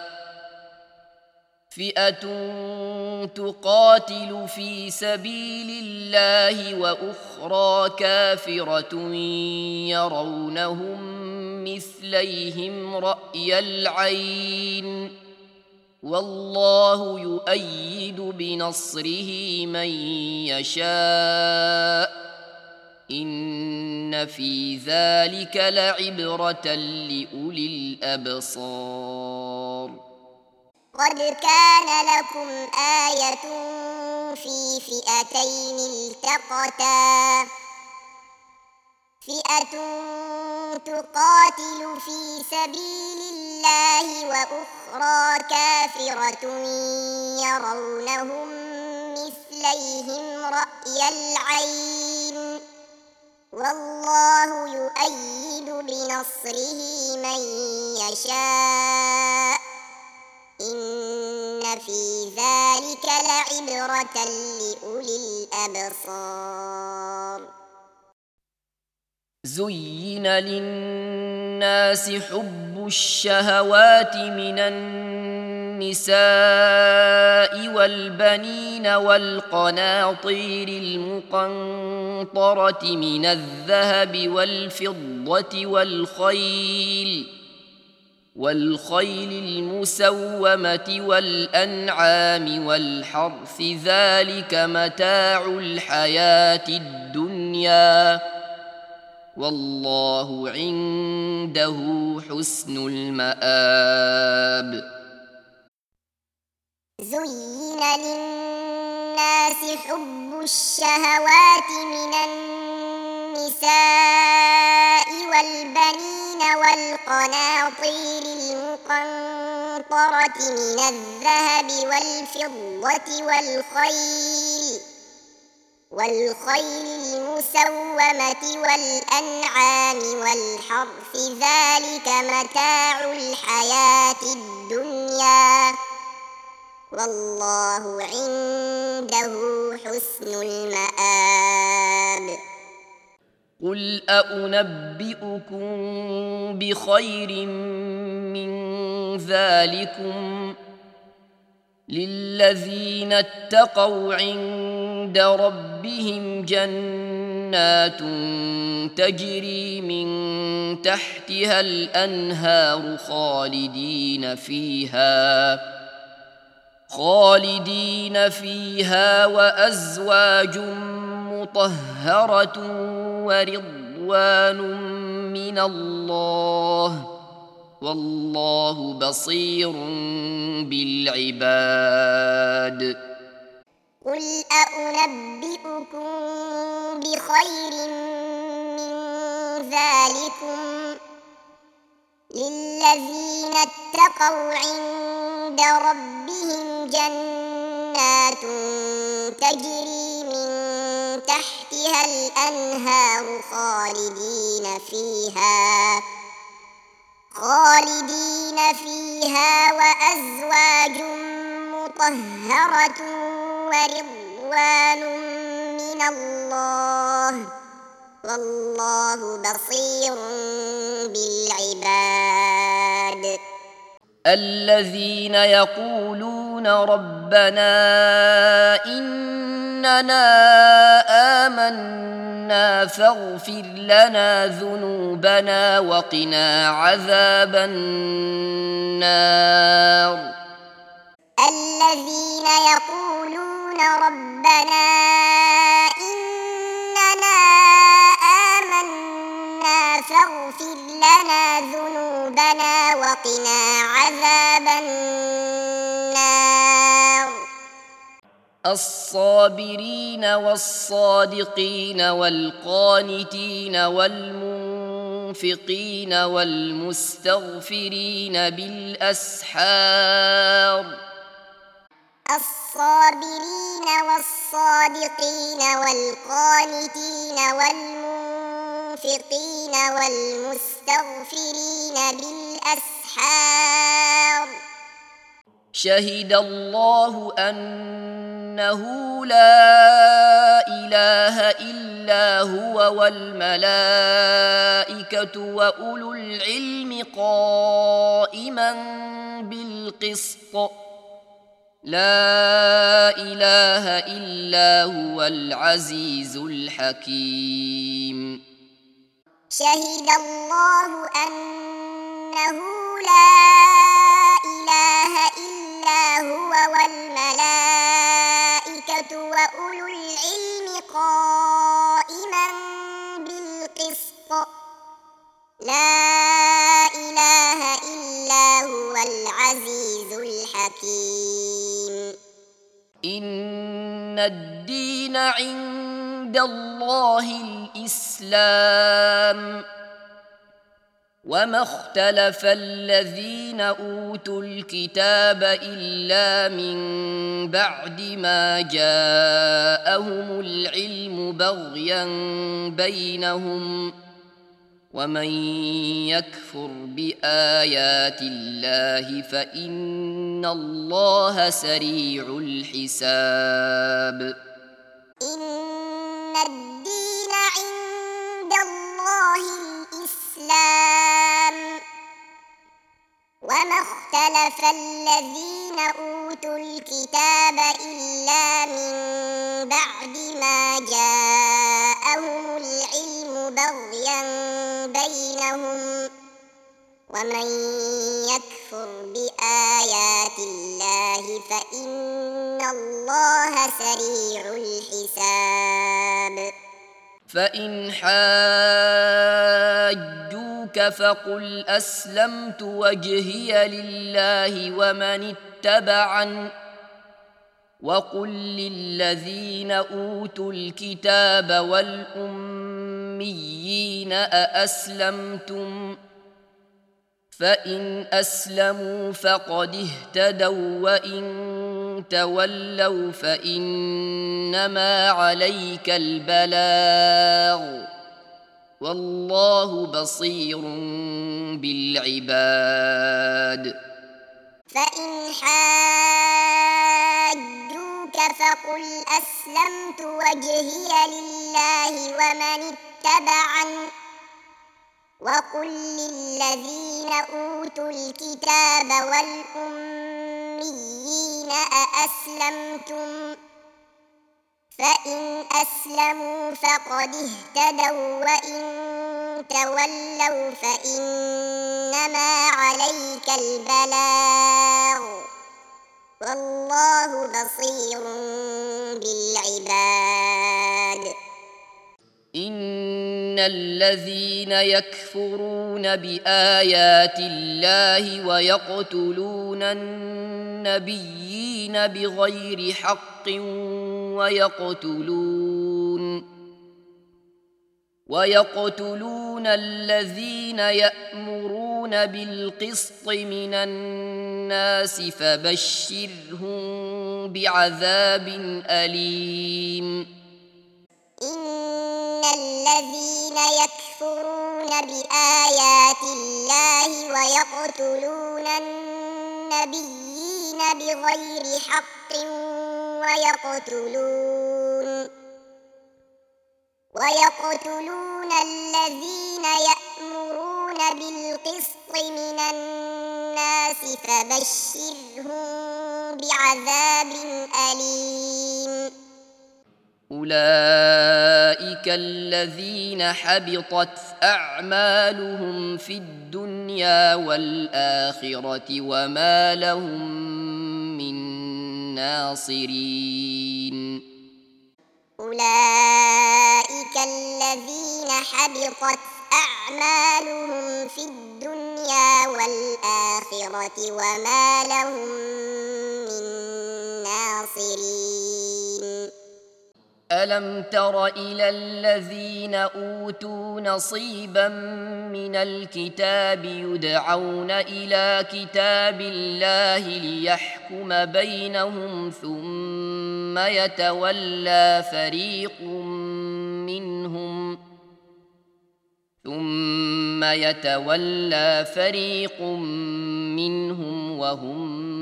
فئة تقاتل في سبيل الله وأخرى كافرة يرونهم مثليهم رأي العين والله يؤيد بنصره من يشاء إن في ذلك لعبرة لأولي الأبصار. قد كان لكم آية في فئتين التقتا فئة تقاتل في سبيل الله وأخرى كافرة يرونهم مثليهم رأي العين والله يؤيد بنصره من يشاء إن في ذلك لعبرة لأولي الأبصار. زين للناس حب الشهوات من النساء والبنين والقناطير المقنطرة من الذهب والفضة والخيل والخيل المسومة والأنعام والحرث ذلك متاع الحياة الدنيا والله عنده حسن المآب. زين للناس حب الشهوات من النساء والبنين والقناطير المقنطرة من الذهب والفضة والخيل والخيل المسومة والأنعام والحرث ذلك متاع الحياة الدنيا والله عنده حسن المآب. قل أأنبئكم بخير من ذلكم للذين اتقوا عند ربهم جنات تجري من تحتها الأنهار خالدين فيها خالدين فيها وأزواج مطهرة ورضوان من الله والله بصير بالعباد. قل أأنبئكم بخير من ذلكم للذين اتقوا عند ربهم جنات تجري من تحتها الأنهار خالدين فيها خالدين فيها وأزواج مطهرة ورضوان من الله والله بصير بالعباد. الذين يقولون ربنا إن إننا آمنا فاغفر لنا ذنوبنا وقنا عذاب النار الذين يقولون ربنا إننا آمنا فاغفر لنا ذنوبنا وقنا عذاب النار الصابرين والصادقين والقانتين والمنفقين والمستغفرين بالأسحار الصابرين والصادقين والقانتين والمنفقين والمستغفرين بالأسحار شهد الله أنه لا إله إلا هو والملائكة وأولو العلم قائما بالقسط لا إله إلا هو العزيز الحكيم شهد الله أنه لا إله إلا هو والملائكة وأولو العلم قائما بالقسط لا إله إلا هو العزيز الحكيم إن الدين عند الله الإسلام وما اختلف الذين أوتوا الكتاب إلا من بعد ما جاءهم العلم بغيا بينهم ومن يكفر بآيات الله فإن الله سريع الحساب إن الدين عند الله الإسلام وما اختلف الذين أوتوا الكتاب إلا من بعد ما جاءهم العلم بغيا بينهم ومن يكفر بآيات الله فإن الله سريع الحساب فإن حاجوك فقل أسلمت وجهي لله ومن اتبعن وقل للذين أوتوا الكتاب والأميين أأسلمتم فإن أسلموا فقد اهتدوا وإن تولوا فإنما عليك البلاغ والله بصير بالعباد فإن حاجوك فقل أسلمت وجهي لله ومن اتبعن وقل للذين أوتوا الكتاب والأميين أأسلمتم فإن أسلموا فقد اهتدوا وإن تولوا فإنما عليك البلاغ والله بصير بالعباد إن الذين يكفرون بآيات الله ويقتلون النبيين بغير حق ويقتلون ويقتلون الذين يأمرون بالقسط من الناس فبشرهم بعذاب أليم إن الذين يكفرون بآيات الله ويقتلون النبيين بغير حق ويقتلون ويقتلون الذين يأمرون بالقسط من الناس فبشرهم بعذاب أليم أولئك الذين حبطت أعمالهم في الدنيا والآخرة وما لهم من ناصرين أولئك الذين حبطت أعمالهم في الدنيا والآخرة وما لهم من ناصرين ألم تر إلى الذين أوتوا نصيبا من الكتاب يدعون إلى كتاب الله ليحكم بينهم ثم يتولى فريق منهم ثم يتولى فريق منهم وهم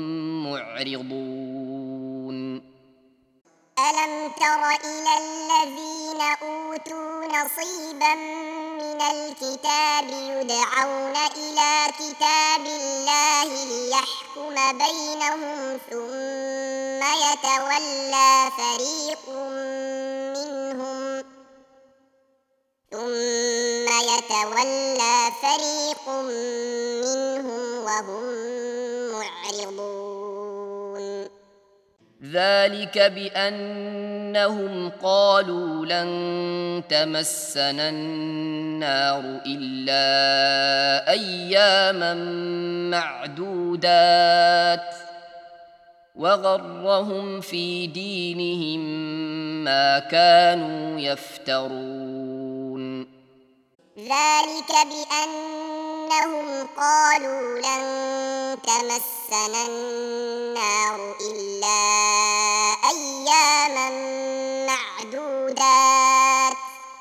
معرضون ألم تر إلى الذين أوتوا نصيبا من الكتاب يدعون إلى كتاب الله ليحكم بينهم ثم يتولى فريق منهم ثم يتولى فريق منهم وهم معرضون ذلك بأنهم قالوا لن تمسنا النار إلا أياما معدودات وغرهم في دينهم ما كانوا يفترون ذلك بأنهم قالوا لن تمسنا النار إلا أياما معدودات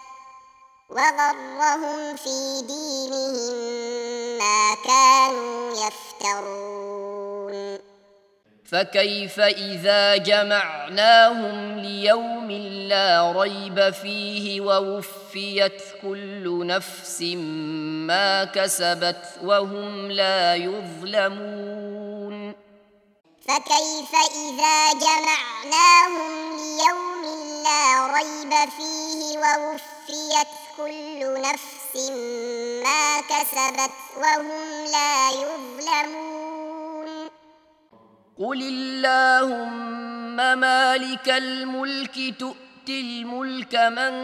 وغرهم في دينهم ما كانوا يفترون فكيف إذا جمعناهم ليوم لا ريب فيه ووفيت كل نفس ما كسبت وهم لا يظلمون فكيف إذا جمعناهم ليوم لا ريب فيه ووفيت كل نفس ما كسبت وهم لا يظلمون قل اللهم مالك الملك تؤتي الملك من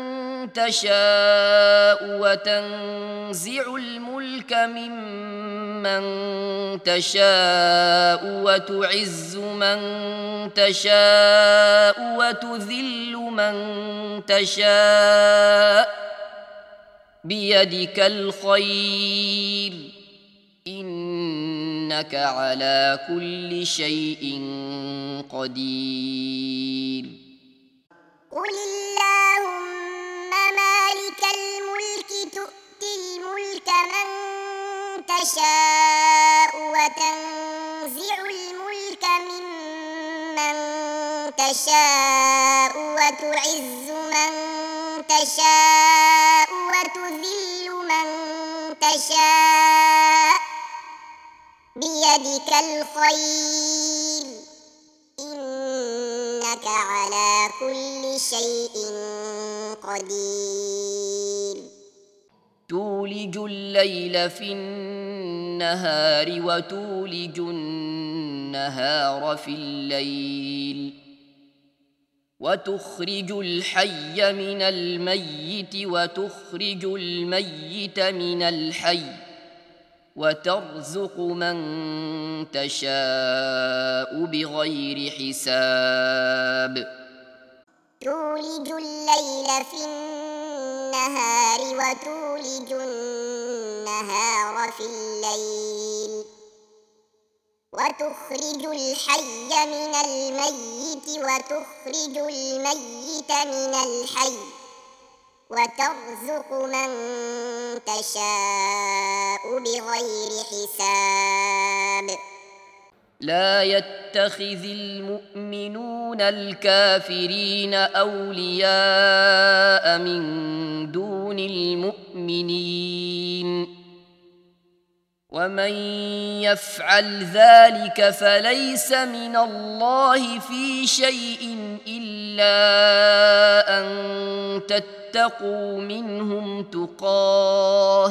تشاء وتنزع الملك ممن تشاء وتعز من تشاء وتذل من تشاء بيدك الخير إنك على كل شيء قدير قل اللهم مالك الملك تؤتي الملك من تشاء وتنزع الملك ممن تشاء وتعز من تشاء وتذل من تشاء بيدك الخير إنك على كل شيء قدير تولج الليل في النهار وتولج النهار في الليل وتخرج الحي من الميت وتخرج الميت من الحي وترزق من تشاء بغير حساب تولج الليل في النهار وتولج النهار في الليل وتخرج الحي من الميت وتخرج الميت من الحي وترزق من تشاء بغير حساب لا يتخذ المؤمنون الكافرين أولياء من دون المؤمنين ومن يفعل ذلك فليس من الله في شيء إلا إلا أن تتقوا منهم تقاه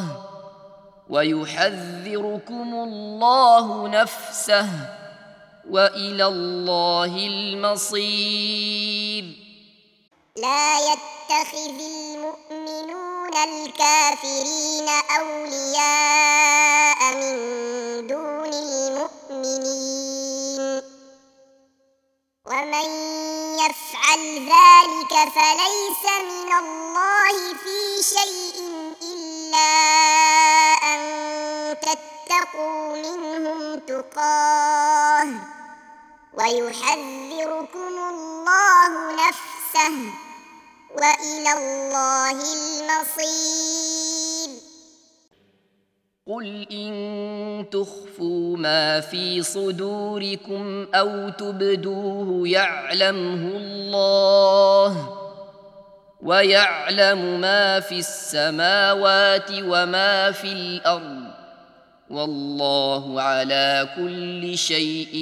ويحذركم الله نفسه وإلى الله المصير. لا يتخذ المؤمنون الكافرين أولياء من دون المؤمنين ومن يفعل ذلك فليس من الله في شيء إلا أن تتقوا منهم تقاه ويحذركم الله نفسه وإلى الله المصير. قل إن تخفوا ما في صدوركم أو تبدوه يعلمه الله ويعلم ما في السماوات وما في الأرض والله على كل شيء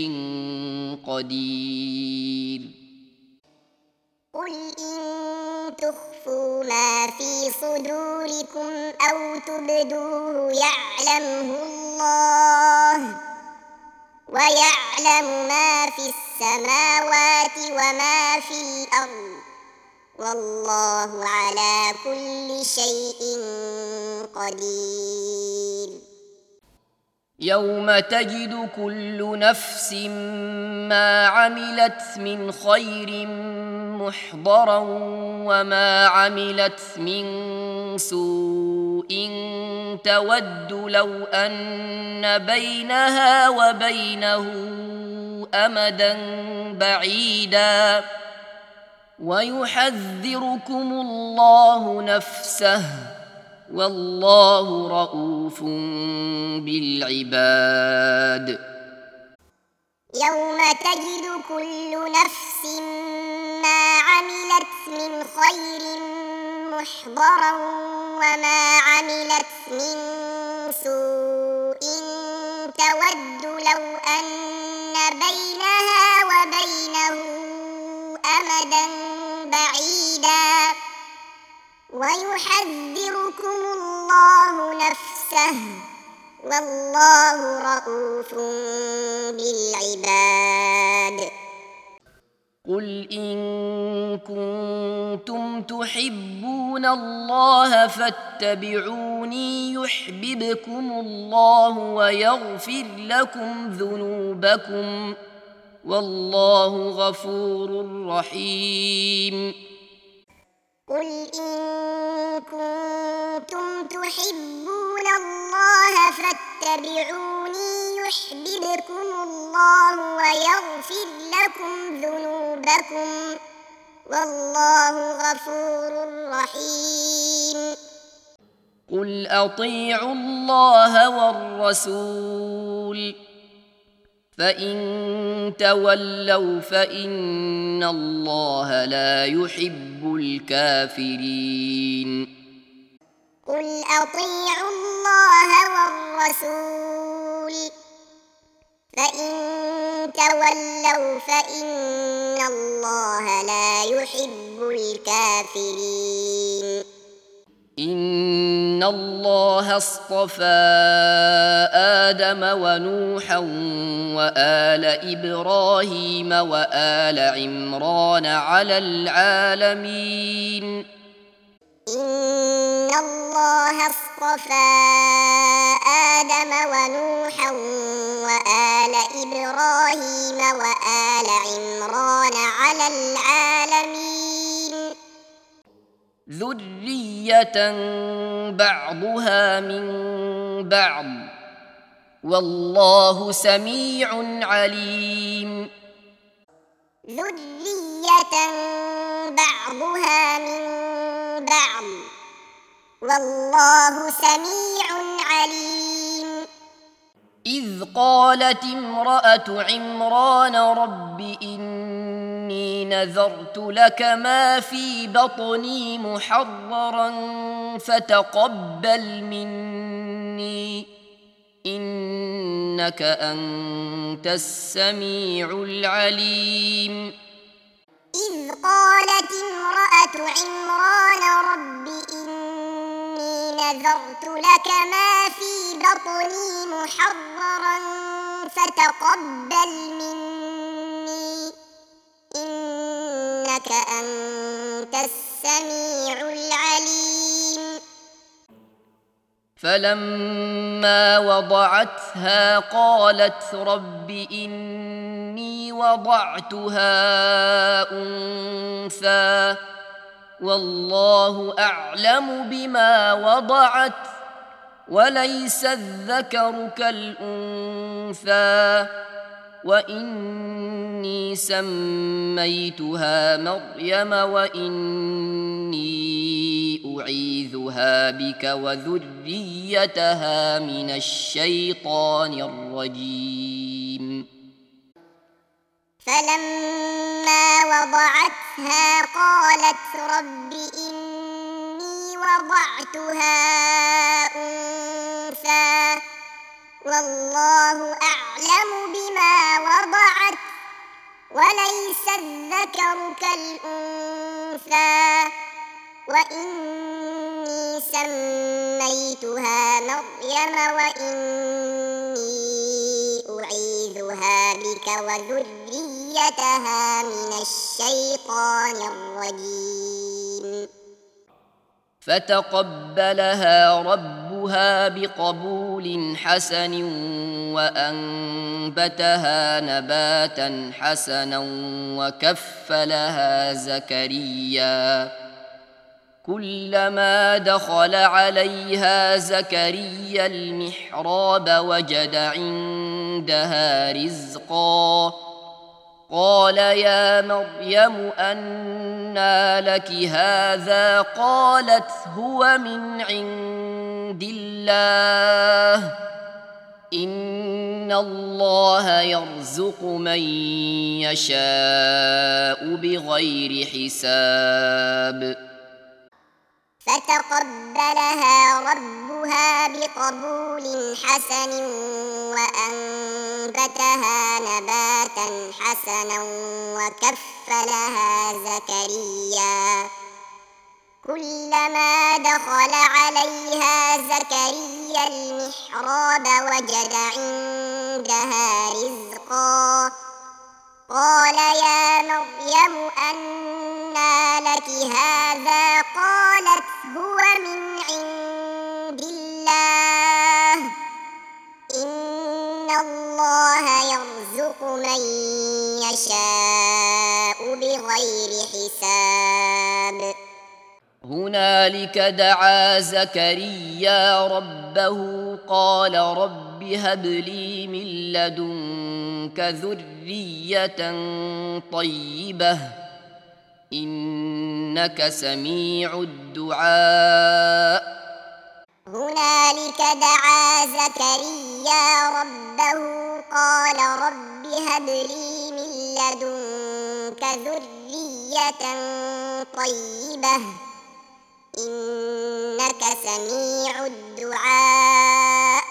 قدير. قل إن تخفوا ما في صدوركم أو تبدوه يعلمه الله ويعلم ما في السماوات وما في الأرض والله على كل شيء قدير. يوم تجد كل نفس ما عملت من خير محضرا وما عملت من سوء تود لو أن بينها وبينه أمدا بعيدا ويحذركم الله نفسه والله رؤوف بالعباد. يوم تجد كل نفس ما عملت من خير محضرا وما عملت من سوء تود لو أن بينها وبينه أمدا بعيدا ويحذركم الله نفسه والله رؤوف بالعباد. قل إن كنتم تحبون الله فاتبعوني يحببكم الله ويغفر لكم ذنوبكم والله غفور رحيم. قل إن كنتم تحبون الله فاتبعوني يحببكم الله ويغفر لكم ذنوبكم والله غفور رحيم. قل أطيعوا الله والرسول فإن تولوا فإن الله لا يحب الكافرين. قل أطيعوا الله والرسول فإن تولوا فإن الله لا يحب الكافرين. إن الله اصطفى آدم ونوحا وآل إبراهيم وآل عمران على العالمين. إن الله اصطفى آدم ونوحا وآل إبراهيم وآل عمران على العالمين. ذرية بعضها من بعض والله سميع عليم. ذرية بعضها من بعض والله سميع عليم. إذ قالت امرأة عمران رب إني نذرت لك ما في بطني محررا فتقبل مني إنك أنت السميع العليم. إذ قالت امرأة عمران رب إني نذرت لك ما في بطني محررا فتقبل مني إنك أنت السميع العليم. فلما وضعتها قالت رب إني وضعتها أنثى والله أعلم بما وضعت وليس الذكر كالأنثى وإني سميتها مريم وإني أعيذها بك وذريتها من الشيطان الرجيم. فلما وضعتها قالت رب إني وضعتها أنثى والله أعلم بما وضعت وليس الذكر كالأنثى وإني سميتها مريم وإني أعيذها بك وذريتها من الشيطان الرجيم. فتقبلها ربها بقبول حسن وأنبتها نباتا حسنا وكفلها زكريا كلما دخل عليها زكريا المحراب وجد عندها رزقا قال يا مريم أنى لك هذا قالت هو من عند الله إن الله يرزق من يشاء بغير حساب. فتقبلها ربها بقبول حسن وأنبتها نباتا حسنا وكفلها زكريا كلما دخل عليها زكريا المحراب وجد عندها رزقا قال يا مريم أنى لك هذا قالت هو من عند الله إن الله يرزق من يشاء بغير حساب. هنالك دعا زكريا ربه قال رب هب لي من لدنك ذرية طيبة إنك سميع الدعاء. هنالك دعا زكريا ربه قال رب هب لي من لدنك ذرية طيبة إنك سميع الدعاء.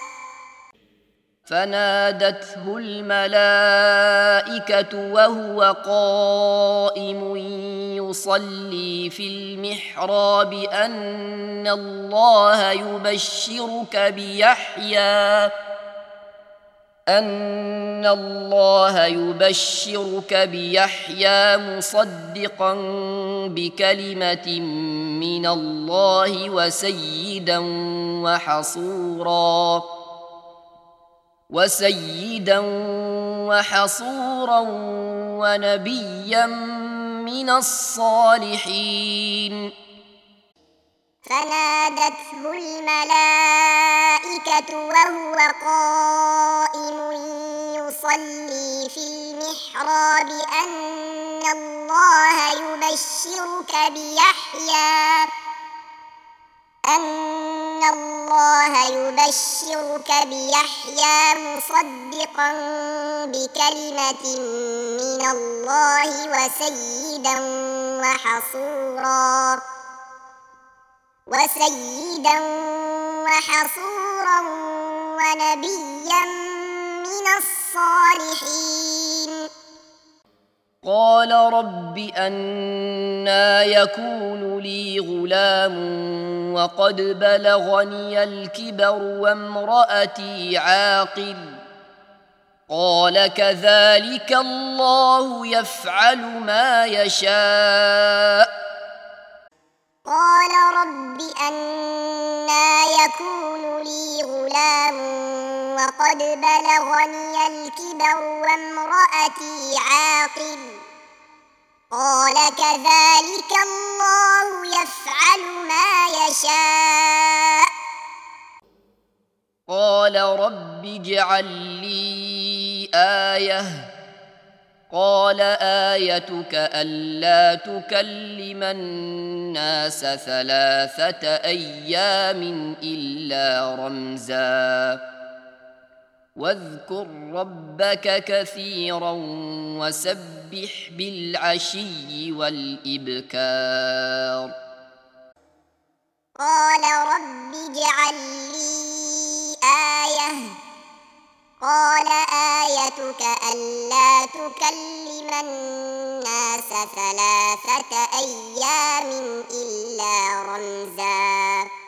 فنادته الملائكة وهو قائم يصلي في المحراب أن الله يبشرك بيحيى أن الله يبشرك بيحيى مصدقا بكلمة من الله وسيدا وحصورا وسيدا وحصورا ونبيا من الصالحين. فنادته الملائكة وهو قائم يصلي في المحراب أن الله يبشرك بيحيى أن الله يبشرك بيحيى مصدقا بكلمة من الله وسيدا وحصورا وسيدا وحصورا ونبيا من الصالحين. قال رب أنى يكون لي غلام وقد بلغني الكبر وامرأتي عاقر قال كذلك الله يفعل ما يشاء قال رب أنى يكون لي غلام وقد بلغني الكبر وامرأتي عاقر قال كذلك الله يفعل ما يشاء قال رب اجعل لي آية قال آيتك ألا تكلم الناس ثلاثة أيام إلا رمزا واذكر ربك كثيرا وسبح بالعشي والإبكار قال رب اجعل لي آية قال آيتك ألا تكلم الناس ثلاثة أيام إلا رمزا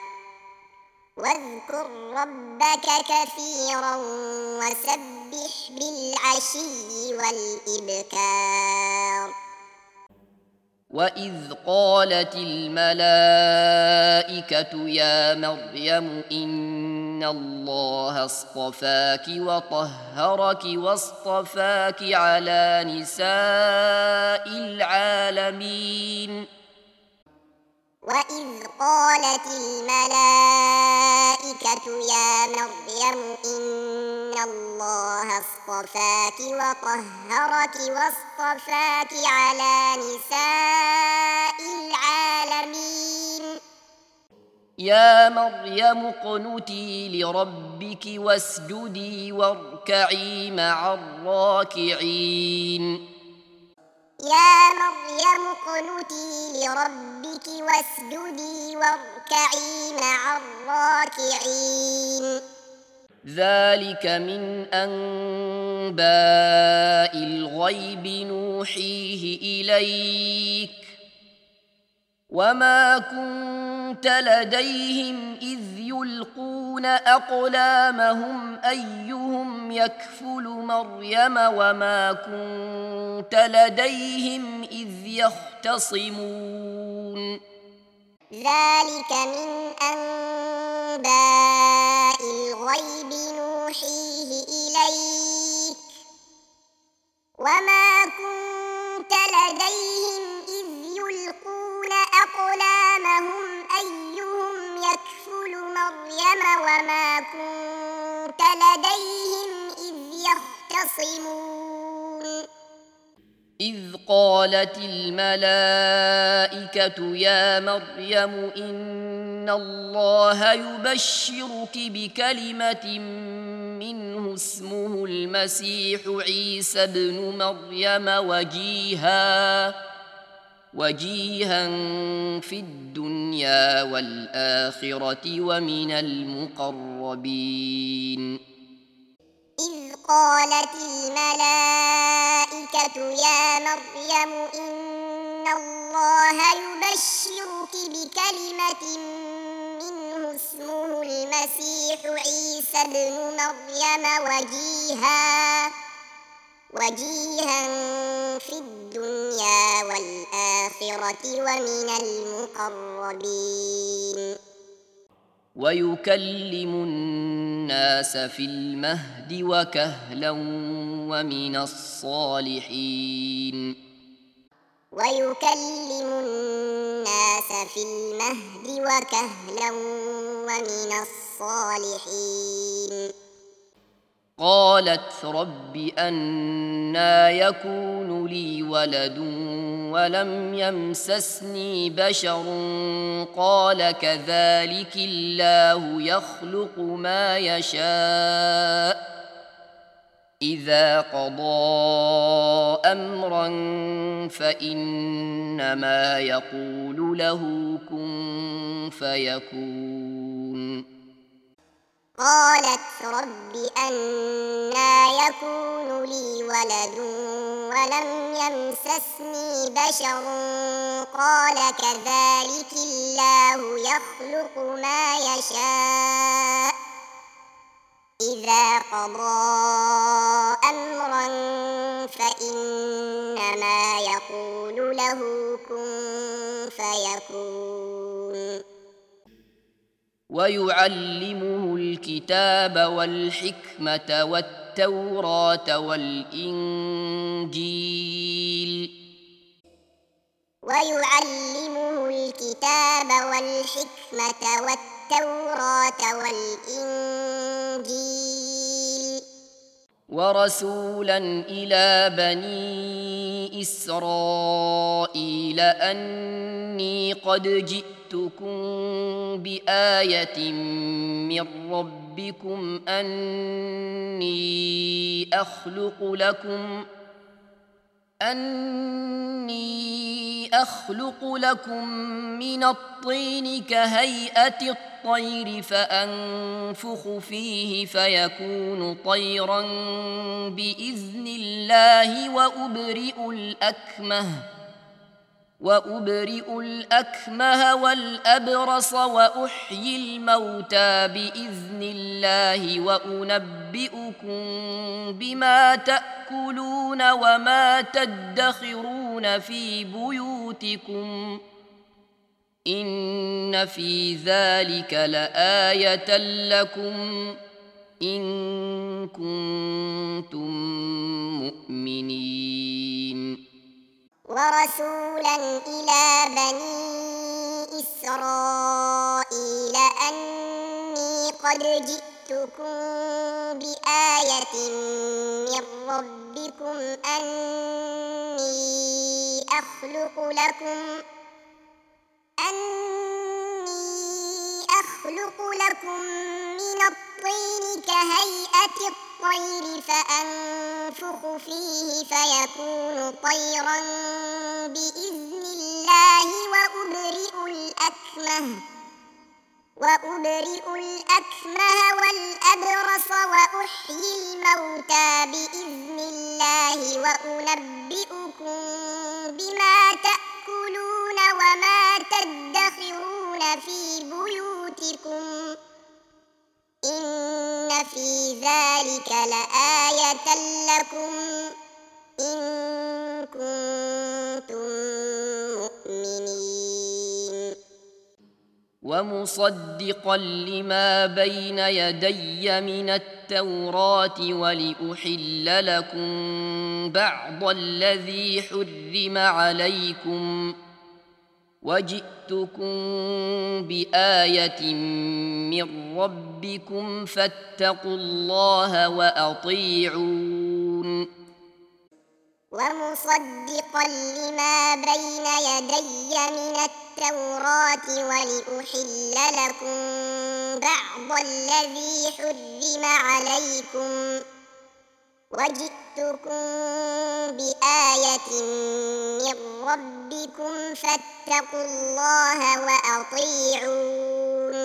واذكر ربك كثيرا وسبح بالعشي والإبكار وإذ قالت الملائكة يا مريم إن الله اصطفاك وطهرك واصطفاك على نساء العالمين وإذ قالت الملائكة يا مريم إن الله اصطفاك وطهرك واصطفاك على نساء العالمين يا مريم اقنتي لربك واسجدي واركعي مع الراكعين يا مريم اقنتي لربك واسجدي واركعي مع الراكعين ذلك من أنباء الغيب نوحيه إليك وما كنت لديهم إذ يلقون أقلامهم أيهم يكفل مريم وما كنت لديهم إذ يختصمون ذلك من أنباء الغيب نوحيه إليك وما كنت لديهم إذ يلقون أقلامهم أيهم يكفل مريم وما كنت لديهم إذ يختصمون إذ قالت الملائكة يا مريم إن الله يبشرك بكلمة منه اسمه المسيح عيسى ابن مريم وجيها وجيها في الدنيا والآخرة ومن المقربين إذ قالت الملائكة يا مريم إن الله يبشرك بكلمة منه اسمه المسيح عيسى ابن مريم وجيها وجيها في الدنيا والآخرة ومن المقربين ويكلم الناس في المهد وكهلا ومن الصالحين ويكلم الناس في المهد وكهلا ومن الصالحين قالت رب أنى يكون لي ولد ولم يمسسني بشر قال كذلك الله يخلق ما يشاء إذا قضى أمرا فإنما يقول له كن فيكون قالت رب أنى يكون لي ولد ولم يمسسني بشر قال كذلك الله يخلق ما يشاء إذا قضى أمرا فإنما يقول له كن فيكون. ويعلمه الكتاب والحكمة والتوراة والإنجيل ويعلمه الكتاب والحكمة والتوراة والإنجيل ورسولا إلى بني إسرائيل أني قد جئتكم بآية من ربكم أني أخلق لكم أني أخلق لكم من الطين كهيئة الطير فأنفخ فيه فيكون طيرا بإذن الله وأبرئ الأكمه وأبرئ الأكمه والأبرص وأحيي الموتى بإذن الله وأنبئكم بما تأكلون وما تدخرون في بيوتكم إن في ذلك لآية لكم إن كنتم مؤمنين. ورسولا إلى بني إسرائيل أني قد جئتكم بآية من ربكم أني أخلق لكم أني أخلق لكم من الطين كهيئة الطير فأنفخ فيه فيكون طيرا بإذن الله وأبرئ الأكمه وأبرئ الأكمه والأبرص وأحيي الموتى بإذن الله وأنبئكم بما تأكلون وما تدخرون في بيوتكم إن في ذلك لآية لكم إن كنتم مؤمنين. ومصدقا لما بين يدي من التوراة ولأحل لكم بعض الذي حرم عليكم وجئتكم بآية من ربكم فاتقوا الله وأطيعون. ومصدقا لما بين يدي من التوراة ولأحل لكم بعض الذي حرم عليكم وجئتكم بآية من ربكم فاتقوا الله وأطيعون.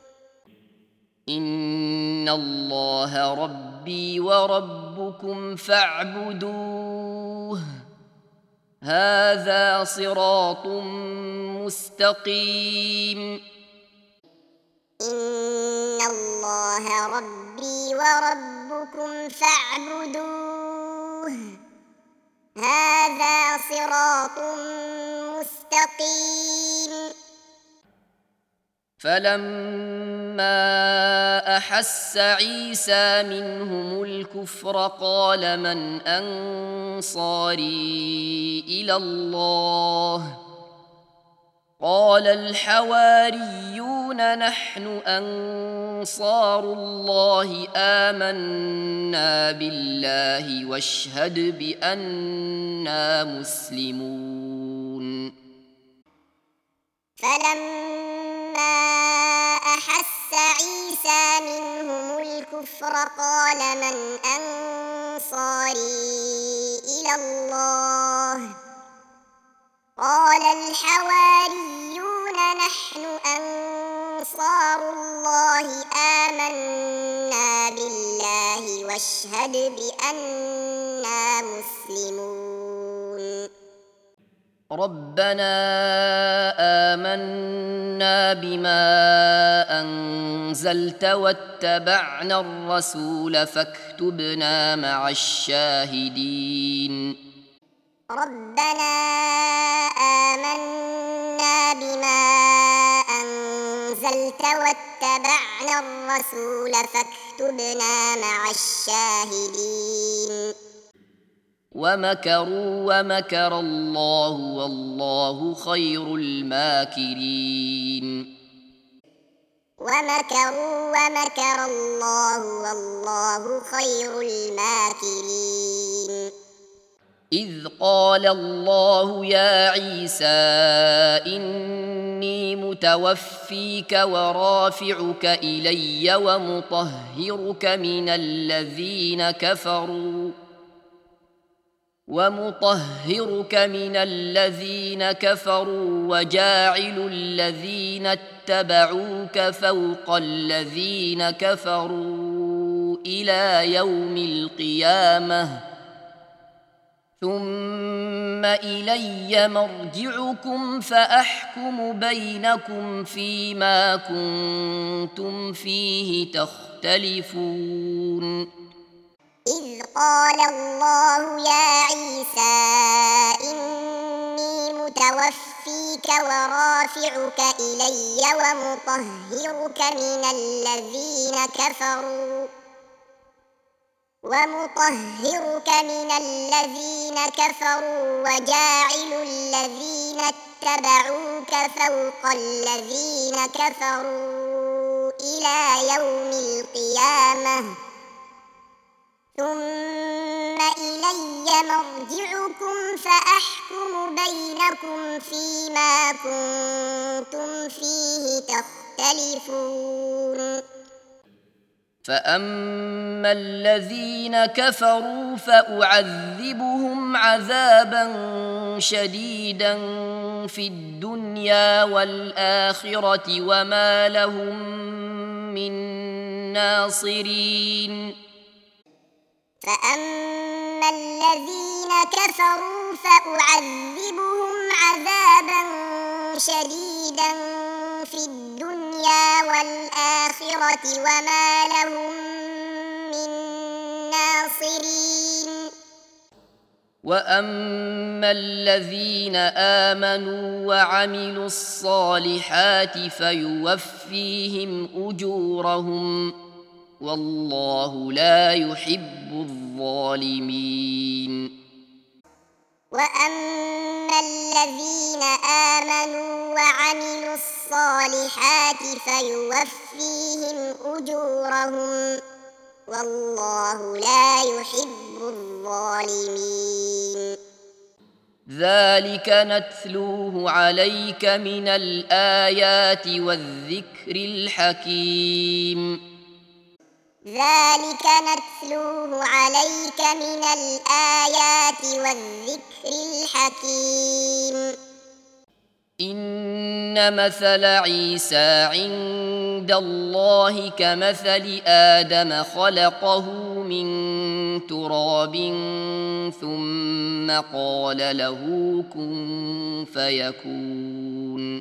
إن الله ربي وربكم فاعبدوه هذا صراط مستقيم. إن الله ربي وربكم فاعبدوه هذا صراط مستقيم. فلما أحس عيسى منهم الكفر قال من أنصاري إلى الله قال الحواريون نحن أنصار الله آمنا بالله واشهد بأننا مسلمون. فلما أحس عيسى منهم الكفر قال من أنصاري إلى الله قال الحواريون نحن أنصار الله آمنا بالله واشهد بأننا مسلمون. ربنا آمنا بما أنزلت واتبعنا الرسول فاكتبنا مع الشاهدين ربنا آمنا بما أنزلت واتبعنا الرسول فاكتبنا مع الشاهدين ومكروا ومكر الله والله خير الماكرين ومكروا ومكر الله والله خير الماكرين إذ قال الله يا عيسى إني متوفيك ورافعك إلي ومطهرك من الذين كفروا ومطهرك من الذين كفروا وجاعل الذين اتبعوك فوق الذين كفروا إلى يوم القيامة ثم إلي مرجعكم فأحكم بينكم فيما كنتم فيه تختلفون إذ قال الله يا عيسى إني متوفيك ورافعك إلي ومطهرك من الذين كفروا ومطهرك من الذين كفروا وجاعل الذين اتبعوك فوق الذين كفروا إلى يوم القيامة ثم إلي مرجعكم فأحكم بينكم فيما كنتم فيه تختلفون فأما الذين كفروا فأعذبهم عذابا شديدا في الدنيا والآخرة وما لهم من ناصرين فأما الذين كفروا فأعذبهم عذابا شديدا في الدنيا والآخرة وما لهم من ناصرين وأما الذين آمنوا وعملوا الصالحات فيوفيهم أجورهم والله لا يحب الظالمين وأما الذين آمنوا وعملوا الصالحات فيوفيهم أجورهم والله لا يحب الظالمين ذلك نتلوه عليك من الآيات والذكر الحكيم ذلك نتلوه عليك من الآيات والذكر الحكيم إن مثل عيسى عند الله كمثل آدم خلقه من تراب ثم قال له كن فيكون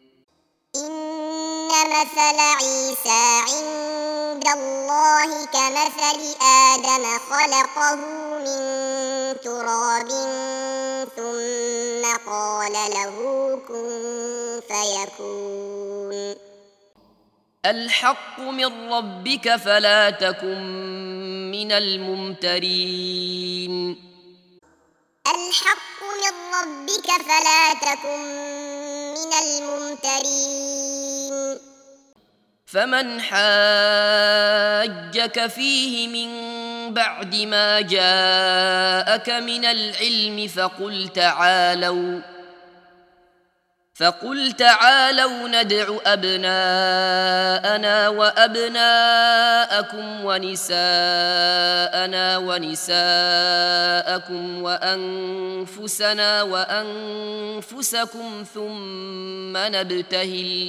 إن مثل عيسى عند الله كمثل آدم خلقه من تراب ثم قال له كن فيكون الحق من ربك فلا تكن من الممترين الحق من ربك فلا تكن من الممترين فمن حاجك فيه من بعد ما جاءك من العلم فقل تعالوا فقل تعالوا ندع أبناءنا وأبناءكم ونساءنا ونساءكم وأنفسنا وأنفسكم ثم نبتهل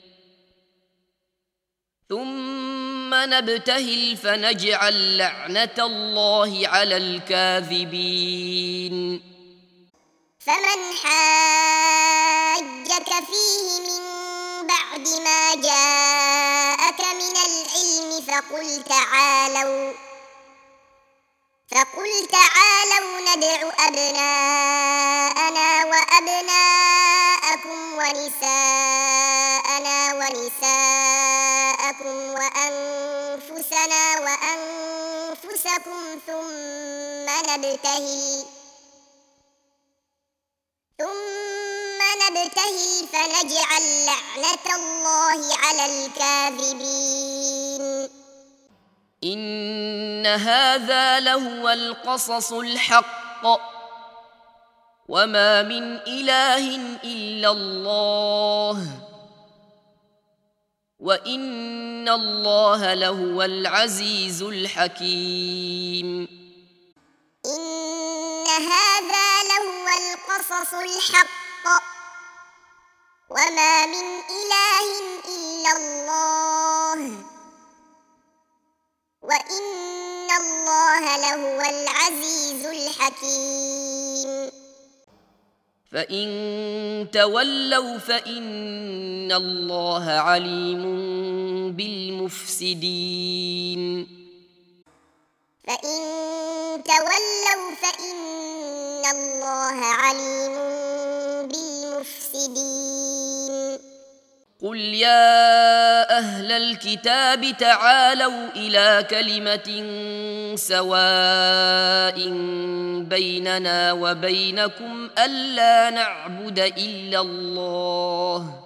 ثم نبتهل فنجعل لعنة الله على الكاذبين فمن حاجك فيه من بعد ما جاءك من العلم فقل تعالوا فقل تعالوا ندع أبناءنا وأبناءكم ونساءنا ونساءكم وأنفسنا وأنفسكم ثم نبتهل ثم نبتهل فنجعل لعنة الله على الكاذبين. إن هذا لهو القصص الحق وما من إله إلا الله وإن الله لهو العزيز الحكيم. إن هذا لهو القصص الحق وما من إله إلا الله وإن الله لهو العزيز الحكيم. فإن تولوا فإن الله عليم بالمفسدين. فإن تولوا فإن الله عليم بالمفسدين. قل يا أهل الكتاب تعالوا إلى كلمة سواء بيننا وبينكم ألا نعبد إلا الله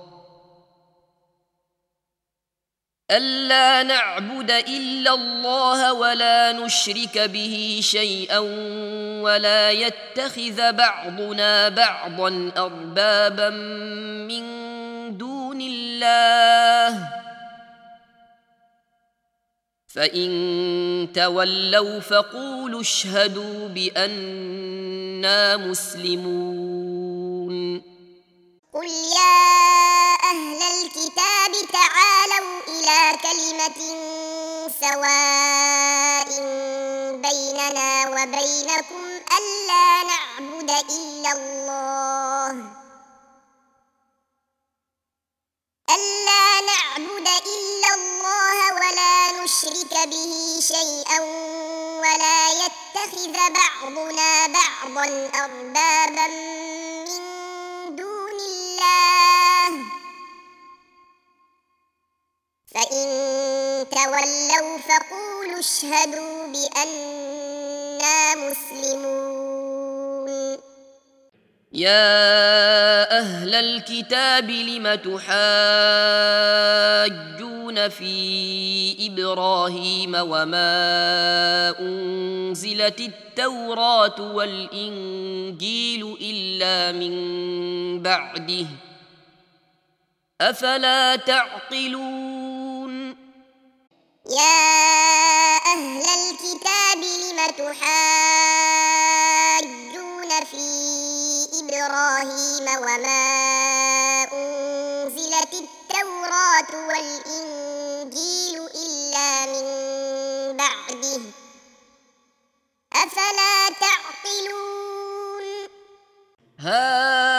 ألا نعبد إلا الله ولا نشرك به شيئا ولا يتخذ بعضنا بعضا أربابا من دون الله فإن تولوا فقولوا اشهدوا بأننا مسلمون. قل يا أهل الكتاب تعالوا إلى كلمة سواء بيننا وبينكم ألا نعبد إلا الله ألا نعبد إلا الله ولا نشرك به شيئا ولا يتخذ بعضنا بعضا أربابا من دون الله فإن تولوا فقولوا اشهدوا بأننا مسلمون. يا أهل الكتاب لم تحاجون في إبراهيم وما أنزلت التوراة والإنجيل إلا من بعده أفلا تعقلون. يا أهل الكتاب لم تحاجون في إبراهيم وما أنزلت التوراة والإنجيل إلا من بعده أفلا تعقلون. ها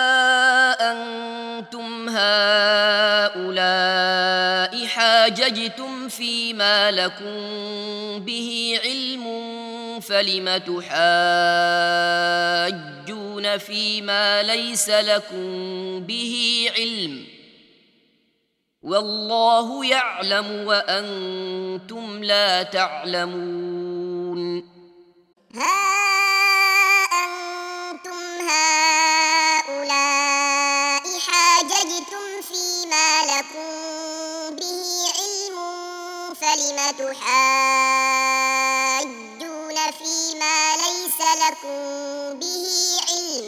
أنتم هؤلاء حاججتم فيما لكم به علم فلم تحاجون فيما ليس لكم به علم والله يعلم وأنتم لا تعلمون. ها أنتم هؤلاء حاججتم فيما لكم به علم فلم تحاجون فيما ليس لكم به علم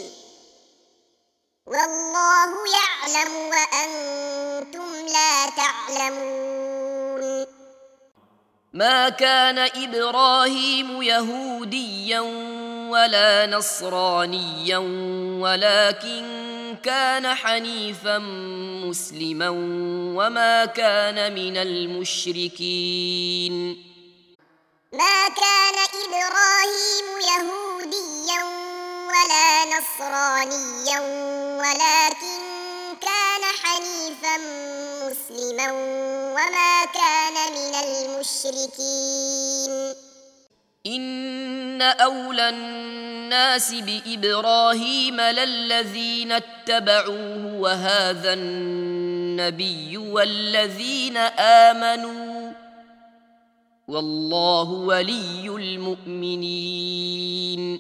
والله يعلم وأنتم لا تعلمون. ما كان إبراهيم يهوديا ولا نصرانيا ولكن كان حنيفا مسلما وما كان من المشركين. ما كان إبراهيم يهوديا ولا نصرانيا ولكن كان حنيفا مسلما وما كان من المشركين إن أولى الناس بإبراهيم للذين اتبعوه وهذا النبي والذين آمنوا والله ولي المؤمنين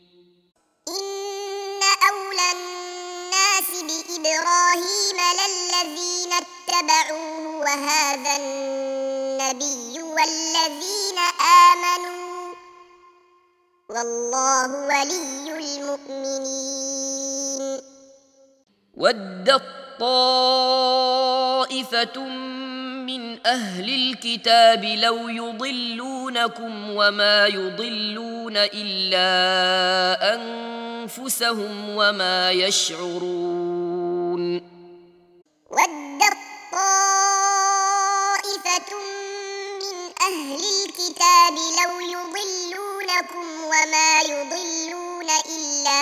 إن أولى الناس بإبراهيم للذين اتبعوه وهذا النبي والذين آمنوا والله ولي المؤمنين ودت طائفة من أهل الكتاب لو يضلونكم وما يضلون إلا أنفسهم وما يشعرون ودت طائفة من أهل الكتاب لو يضلونكم وما يضلون إلا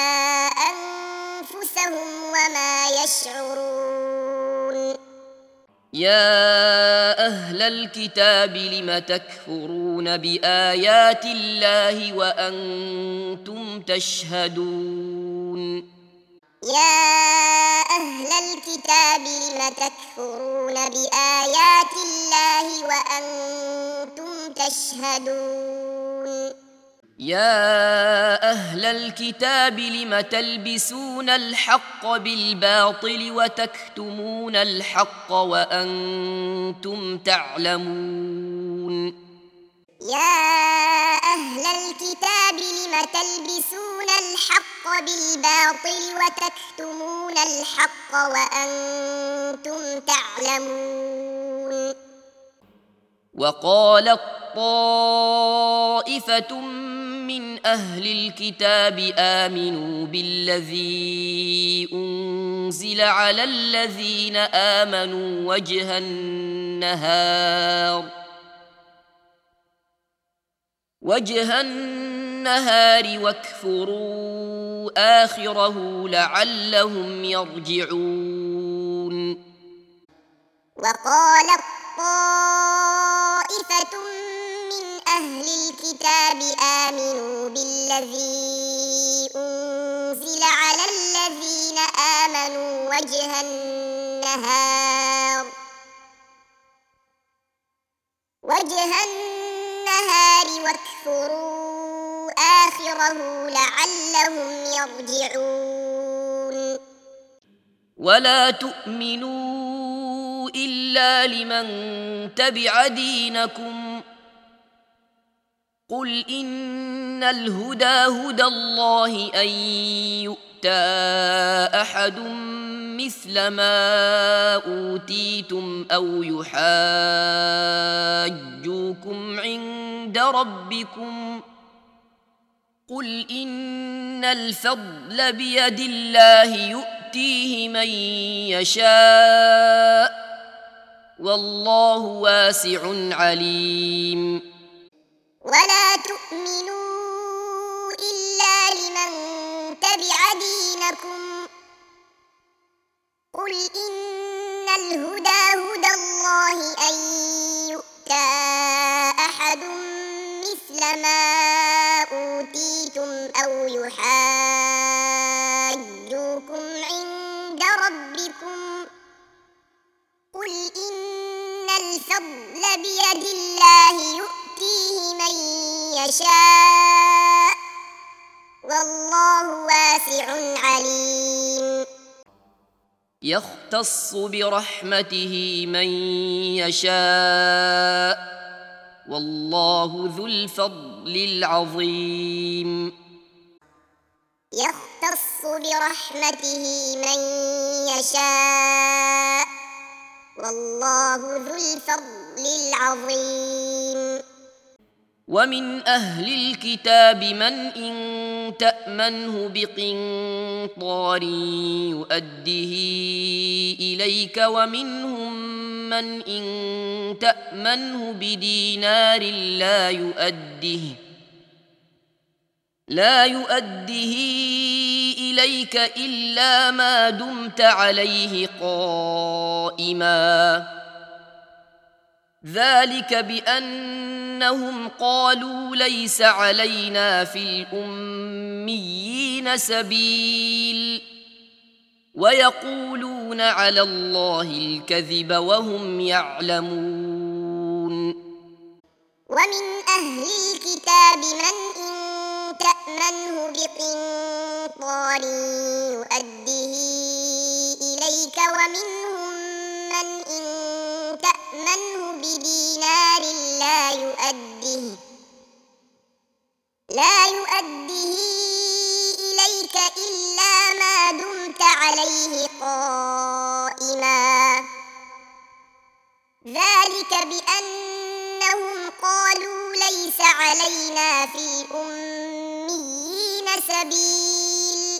أنفسهم وما يشعرون يا أهل الكتاب لم تكفرون بآيات الله وأنتم تشهدون يا أهل الكتاب لم تكفرون بآيات الله وأنتم تشهدون يا أهل الكتاب لم تلبسون الحق بالباطل وتكتمون الحق وأنتم تعلمون يا أهل الكتاب لم تلبسون الحق بالباطل وتكتمون الحق وأنتم تعلمون وقالت طائفة من أهل الكتاب آمنوا بالذي أنزل على الذين آمنوا وجه النهار وجه النهار واكفروا آخره لعلهم يرجعون وقالت طائفة من أهل الكتاب آمنوا بالذي أنزل على الذين آمنوا وجه النهار وجه النهار واكفروا آخره لعلهم يرجعون ولا تؤمنوا إلا لمن تبع دينكم قل إن الهدى هدى الله أن يؤتى أحد مثل ما أوتيتم أو يحاجوكم عند ربكم قل إن الفضل بيد الله يؤتيه من يشاء والله واسع عليم ولا تؤمنوا إلا لمن تبع دينكم قل إن الهدى هدى الله أن يؤتى أحد مثل ما أوتيتم أو يحاجوكم عند ربكم قل إن الفضل بيد الله يؤتيه من يشاء والله واسع عليم يختص برحمته من يشاء والله ذو الفضل العظيم يختص برحمته من يشاء والله ذو الفضل العظيم ومن أهل الكتاب من إن تأمنه بقنطار يؤده إليك ومنهم من إن تأمنه بدينار لا يؤده لا يؤديه إليك إلا ما دمت عليه قائما ذلك بأنهم قالوا ليس علينا في الأميين سبيل ويقولون على الله الكذب وهم يعلمون. ومن أهل الكتاب من إن تأمنه بقنطار يؤديه إليك ومنهم من إن تأمنه بدينار لا يؤديه لا يؤديه إليك إلا ما دمت عليه قائما ذلك بأنهم قالوا ليس علينا في الأميين سبيل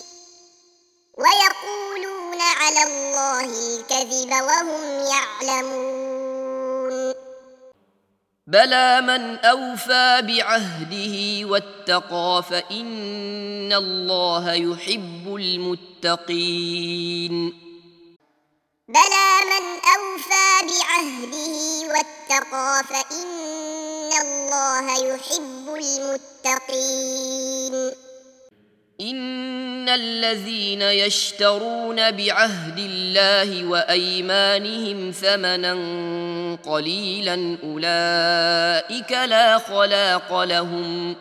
ويقولون على الله الكذب وهم يعلمون. بلى من أوفى بعهده واتقى فإن الله يحب المتقين. بلى من أوفى بعهده واتقى فإن الله يحب المتقين. إن الذين يشترون بعهد الله وأيمانهم ثمنا قليلا أولئك لا خلاق لهم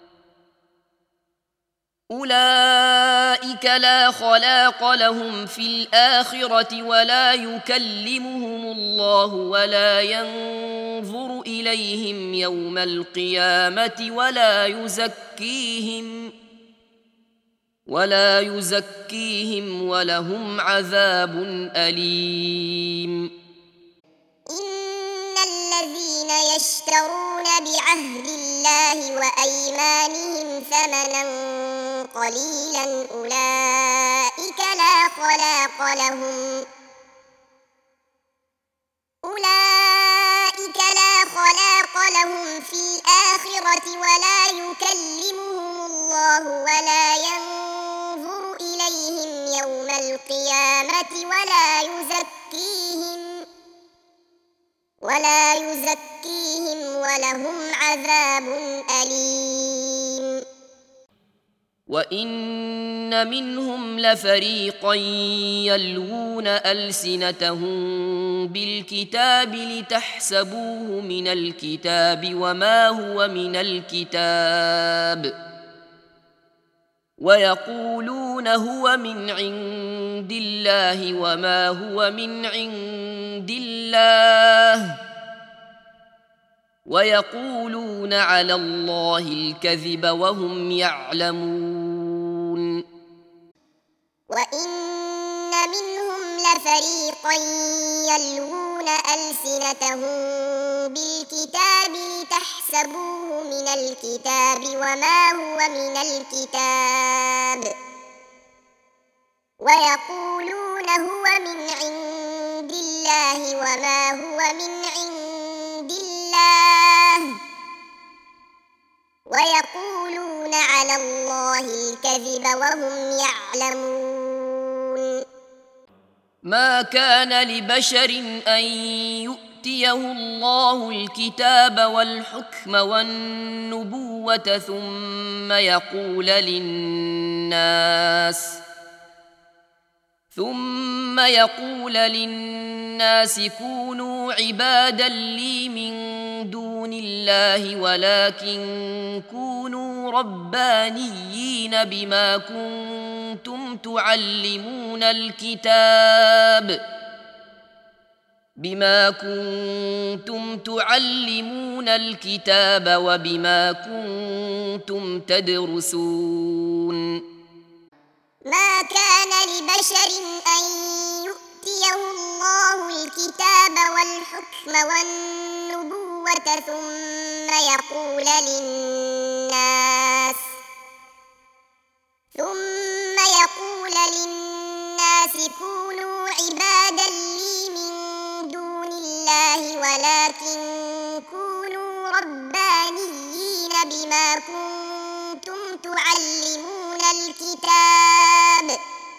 أولئك لا خلاق لهم في الآخرة ولا يكلمهم الله ولا ينظر إليهم يوم القيامة ولا يزكيهم ولا يزكيهم ولهم عذاب أليم. إن الذين يشترون بعهد الله وأيمانهم ثمنا قليلا أولئك لا خلاق لهم أولئك لا خلاق لهم في الآخرة ولا يكلمهم الله ولا ينظر إليهم يوم القيامة ولا يزكيهم ولا يزكيهم ولهم عذاب أليم. وإن منهم لفريقا يلوون ألسنتهم بالكتاب لتحسبوه من الكتاب وما هو من الكتاب ويقولون هو من عند الله وما هو من عند الله ويقولون على الله الكذب وهم يعلمون. وإن منهم لفريقا يلوون ألسنتهم بالكتاب لتحسبوه من الكتاب وما هو من الكتاب ويقولون هو من عند الله وما هو من عند الله ويقولون على الله الكذب وهم يعلمون. ما كان لبشر أن يؤتيه الله الكتاب والحكم والنبوة ثم يقول للناس ثم يقول للناس كونوا عبادا لي من دون الله ولكن كونوا ربانيين بما كنتم تعلمون الكتاب بما كنتم تعلمون الكتاب وبما كنتم تدرسون. ما كان لبشر أن يؤتيه الله الكتاب والحكم والنبوة ثم يقول للناس ثم يقول للناس كونوا عبادا لي من دون الله ولكن كونوا ربانيين بما كنتم تعلمون الكتاب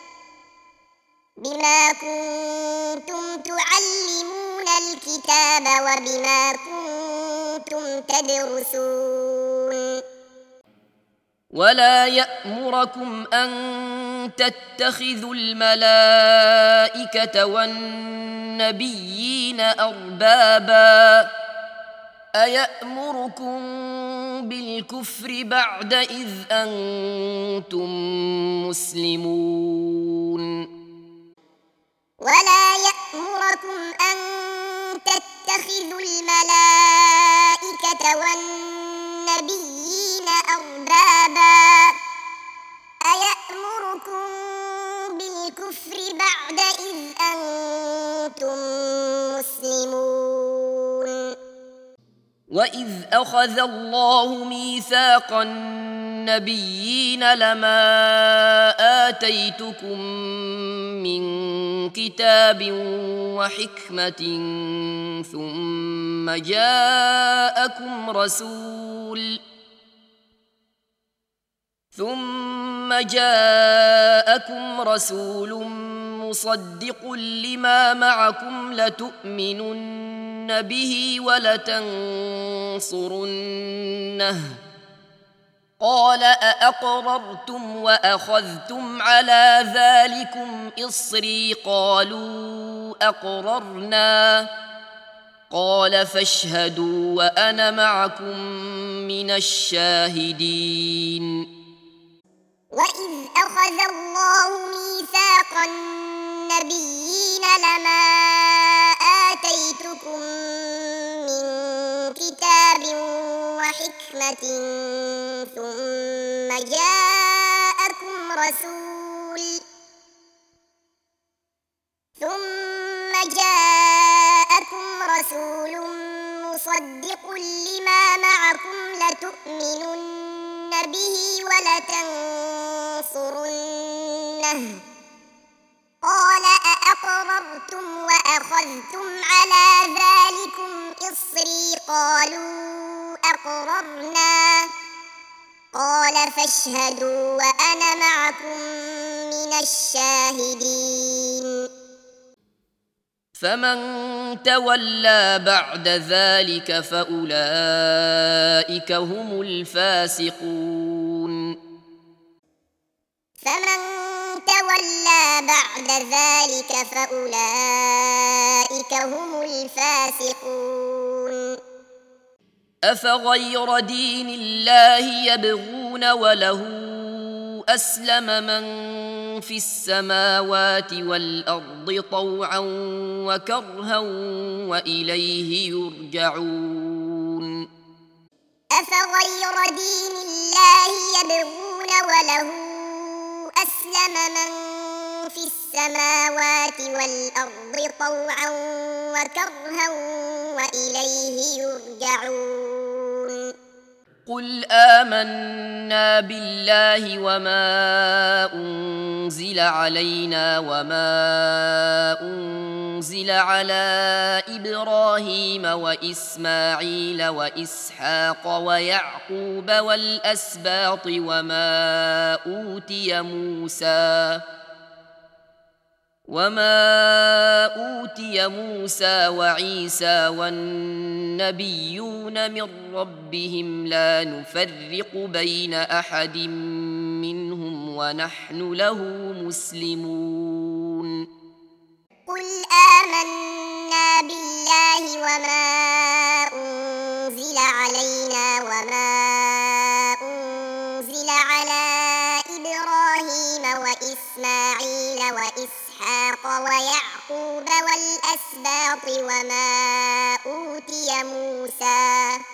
بما كنتم تعلمون الكتاب وبما كنتم تدرسون ولا يأمركم أن تتخذوا الملائكة والنبيين أربابا أيأمركم بالكفر بعد إذ أنتم مسلمون ولا يأمركم أن تتخذوا الملائكة والنبيين أربابا أيأمركم بالكفر بعد إذ أنتم مسلمون وإذ أخذ الله ميثاق النبيين لما آتيتكم من كتاب وحكمة ثم جاءكم رسول ثم جاءكم رسول مصدق لما معكم لتؤمنن به ولتنصرنه قال أأقررتم وأخذتم على ذلكم إصري قالوا أقررنا قال فاشهدوا وأنا معكم من الشاهدين وإذ أخذ الله ميثاق النبيين لما آتيتكم من كتاب وحكمة ثم جاءكم رسول ثم جاءكم رسول مصدق لما معكم لتؤمنن به ولتنصرنه قال أأقررتم وأخذتم على ذلكم إصري قالوا أقررنا قال فاشهدوا وأنا معكم من الشاهدين فمن تولى بعد ذلك فأولئك هم الفاسقون فمن تولى بعد ذلك فأولئك هم الفاسقون أفغير دين الله يبغون وله أسلم من في السماوات والأرض طوعا وكرها وإليه يرجعون أفغير دين الله يبغون وله أسلم من في السماوات والأرض طوعا وكرها وإليه يرجعون قل آمنا بالله وما أنزل علينا وما أنزل على إبراهيم وإسماعيل وإسحاق ويعقوب والأسباط وما أوتي موسى وما أوتي موسى وعيسى والنبيون من ربهم لا نفرق بين أحد منهم ونحن له مسلمون قل آمنا بالله وما أنزل علينا وما أنزل على إبراهيم وإسماعيل وإسحاق ويعقوب والأسباط وما أوتي موسى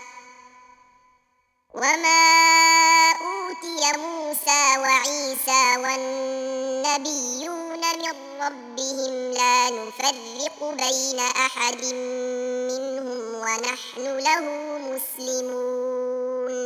وما أوتي موسى وعيسى والنبيون من ربهم لا نفرق بين أحد منهم ونحن له مسلمون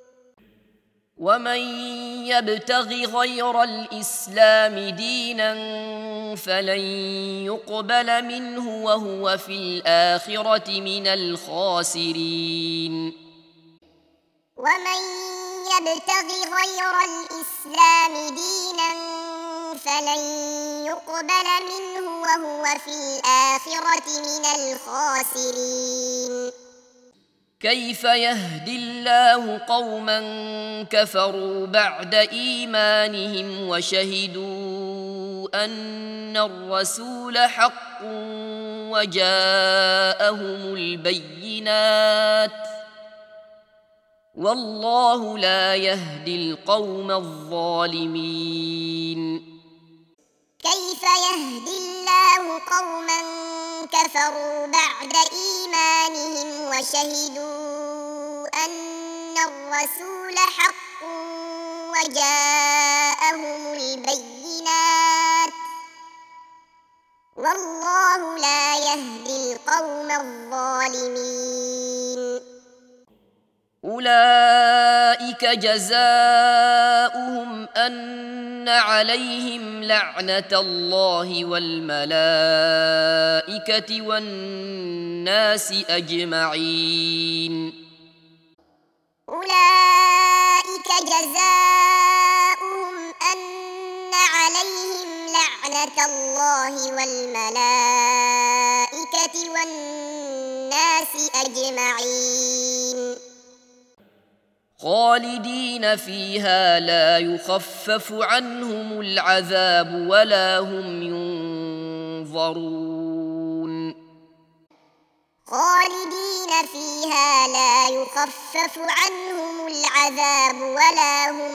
ومن يبتغ غير الإسلام دينا فلن يقبل منه وهو في الآخرة من الخاسرين ومن يبتغ غير الإسلام دينا فلن يقبل منه وهو في الآخرة من الخاسرين. كيف يهدي الله قوما كفروا بعد إيمانهم وشهدوا أن الرسول حق وجاءهم البينات والله لا يهدي القوم الظالمين. كيف يهدي الله قوما كفروا بعد إيمانهم وشهدوا أن الرسول حق وجاءهم البينات والله لا يهدي القوم الظالمين. أولئك جزاؤهم أن عليهم لعنة الله والملائكة والناس أجمعين. أولئك جزاؤهم أن عليهم لعنة الله والملائكة والناس أجمعين خالدين فيها لا يخفف عنهم العذاب ولا هم ينظرون. خالدين فيها لا يخفف عنهم العذاب ولا هم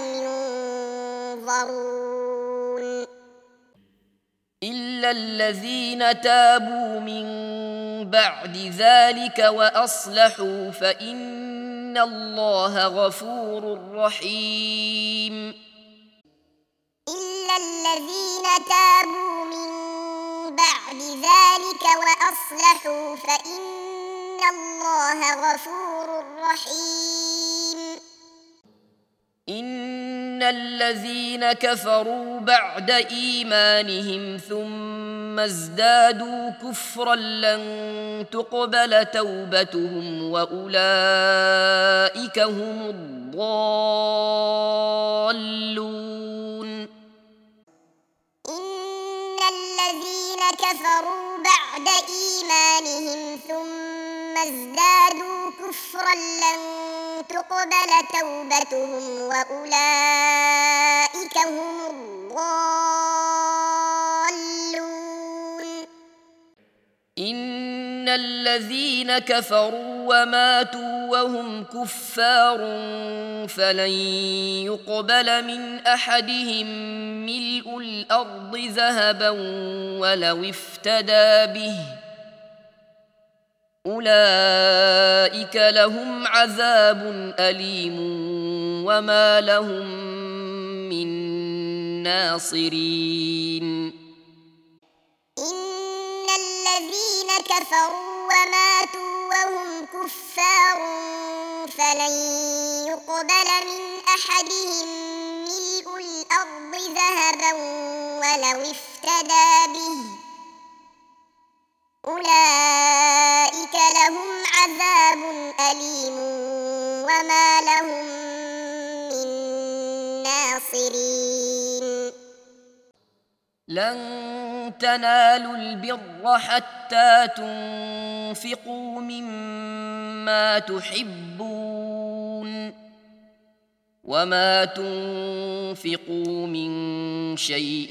ينظرون. إلا الذين تابوا من بعد ذلك وأصلحوا فإن الله غفور رحيم. إلا الذين تابوا من بعد ذلك وأصلحوا فإن الله غفور رحيم. إن الذين كفروا بعد إيمانهم ثم ازدادوا كفرا لن تقبل توبتهم وأولئك هم الضالون. إن الذين كفروا بعد إيمانهم ثم ازدادوا كفرا لن تقبل توبتهم وأولئك هم الضالون. إن الذين كفروا وماتوا وهم كفار فلن يقبل من أحدهم ملء الأرض ذهبا ولو افتدى به أولئك لهم عذاب أليم وما لهم من ناصرين. إن الذين كفروا وماتوا وهم كفار فلن يقبل من أحدهم ملء الأرض ذهبا ولو افتدى به أولئك لهم عذاب أليم وما لهم من ناصرين. لن تنالوا البر حتى تنفقوا مما تحبون وما تنفقوا من شيء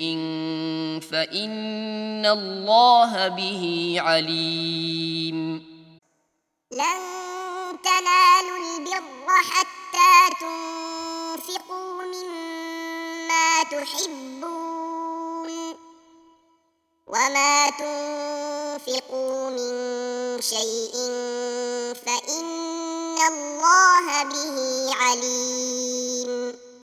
فإن الله به عليم. لن تنالوا البر حتى تنفقوا مما تحبون وما تنفقوا من شيء فإن الله به عليم.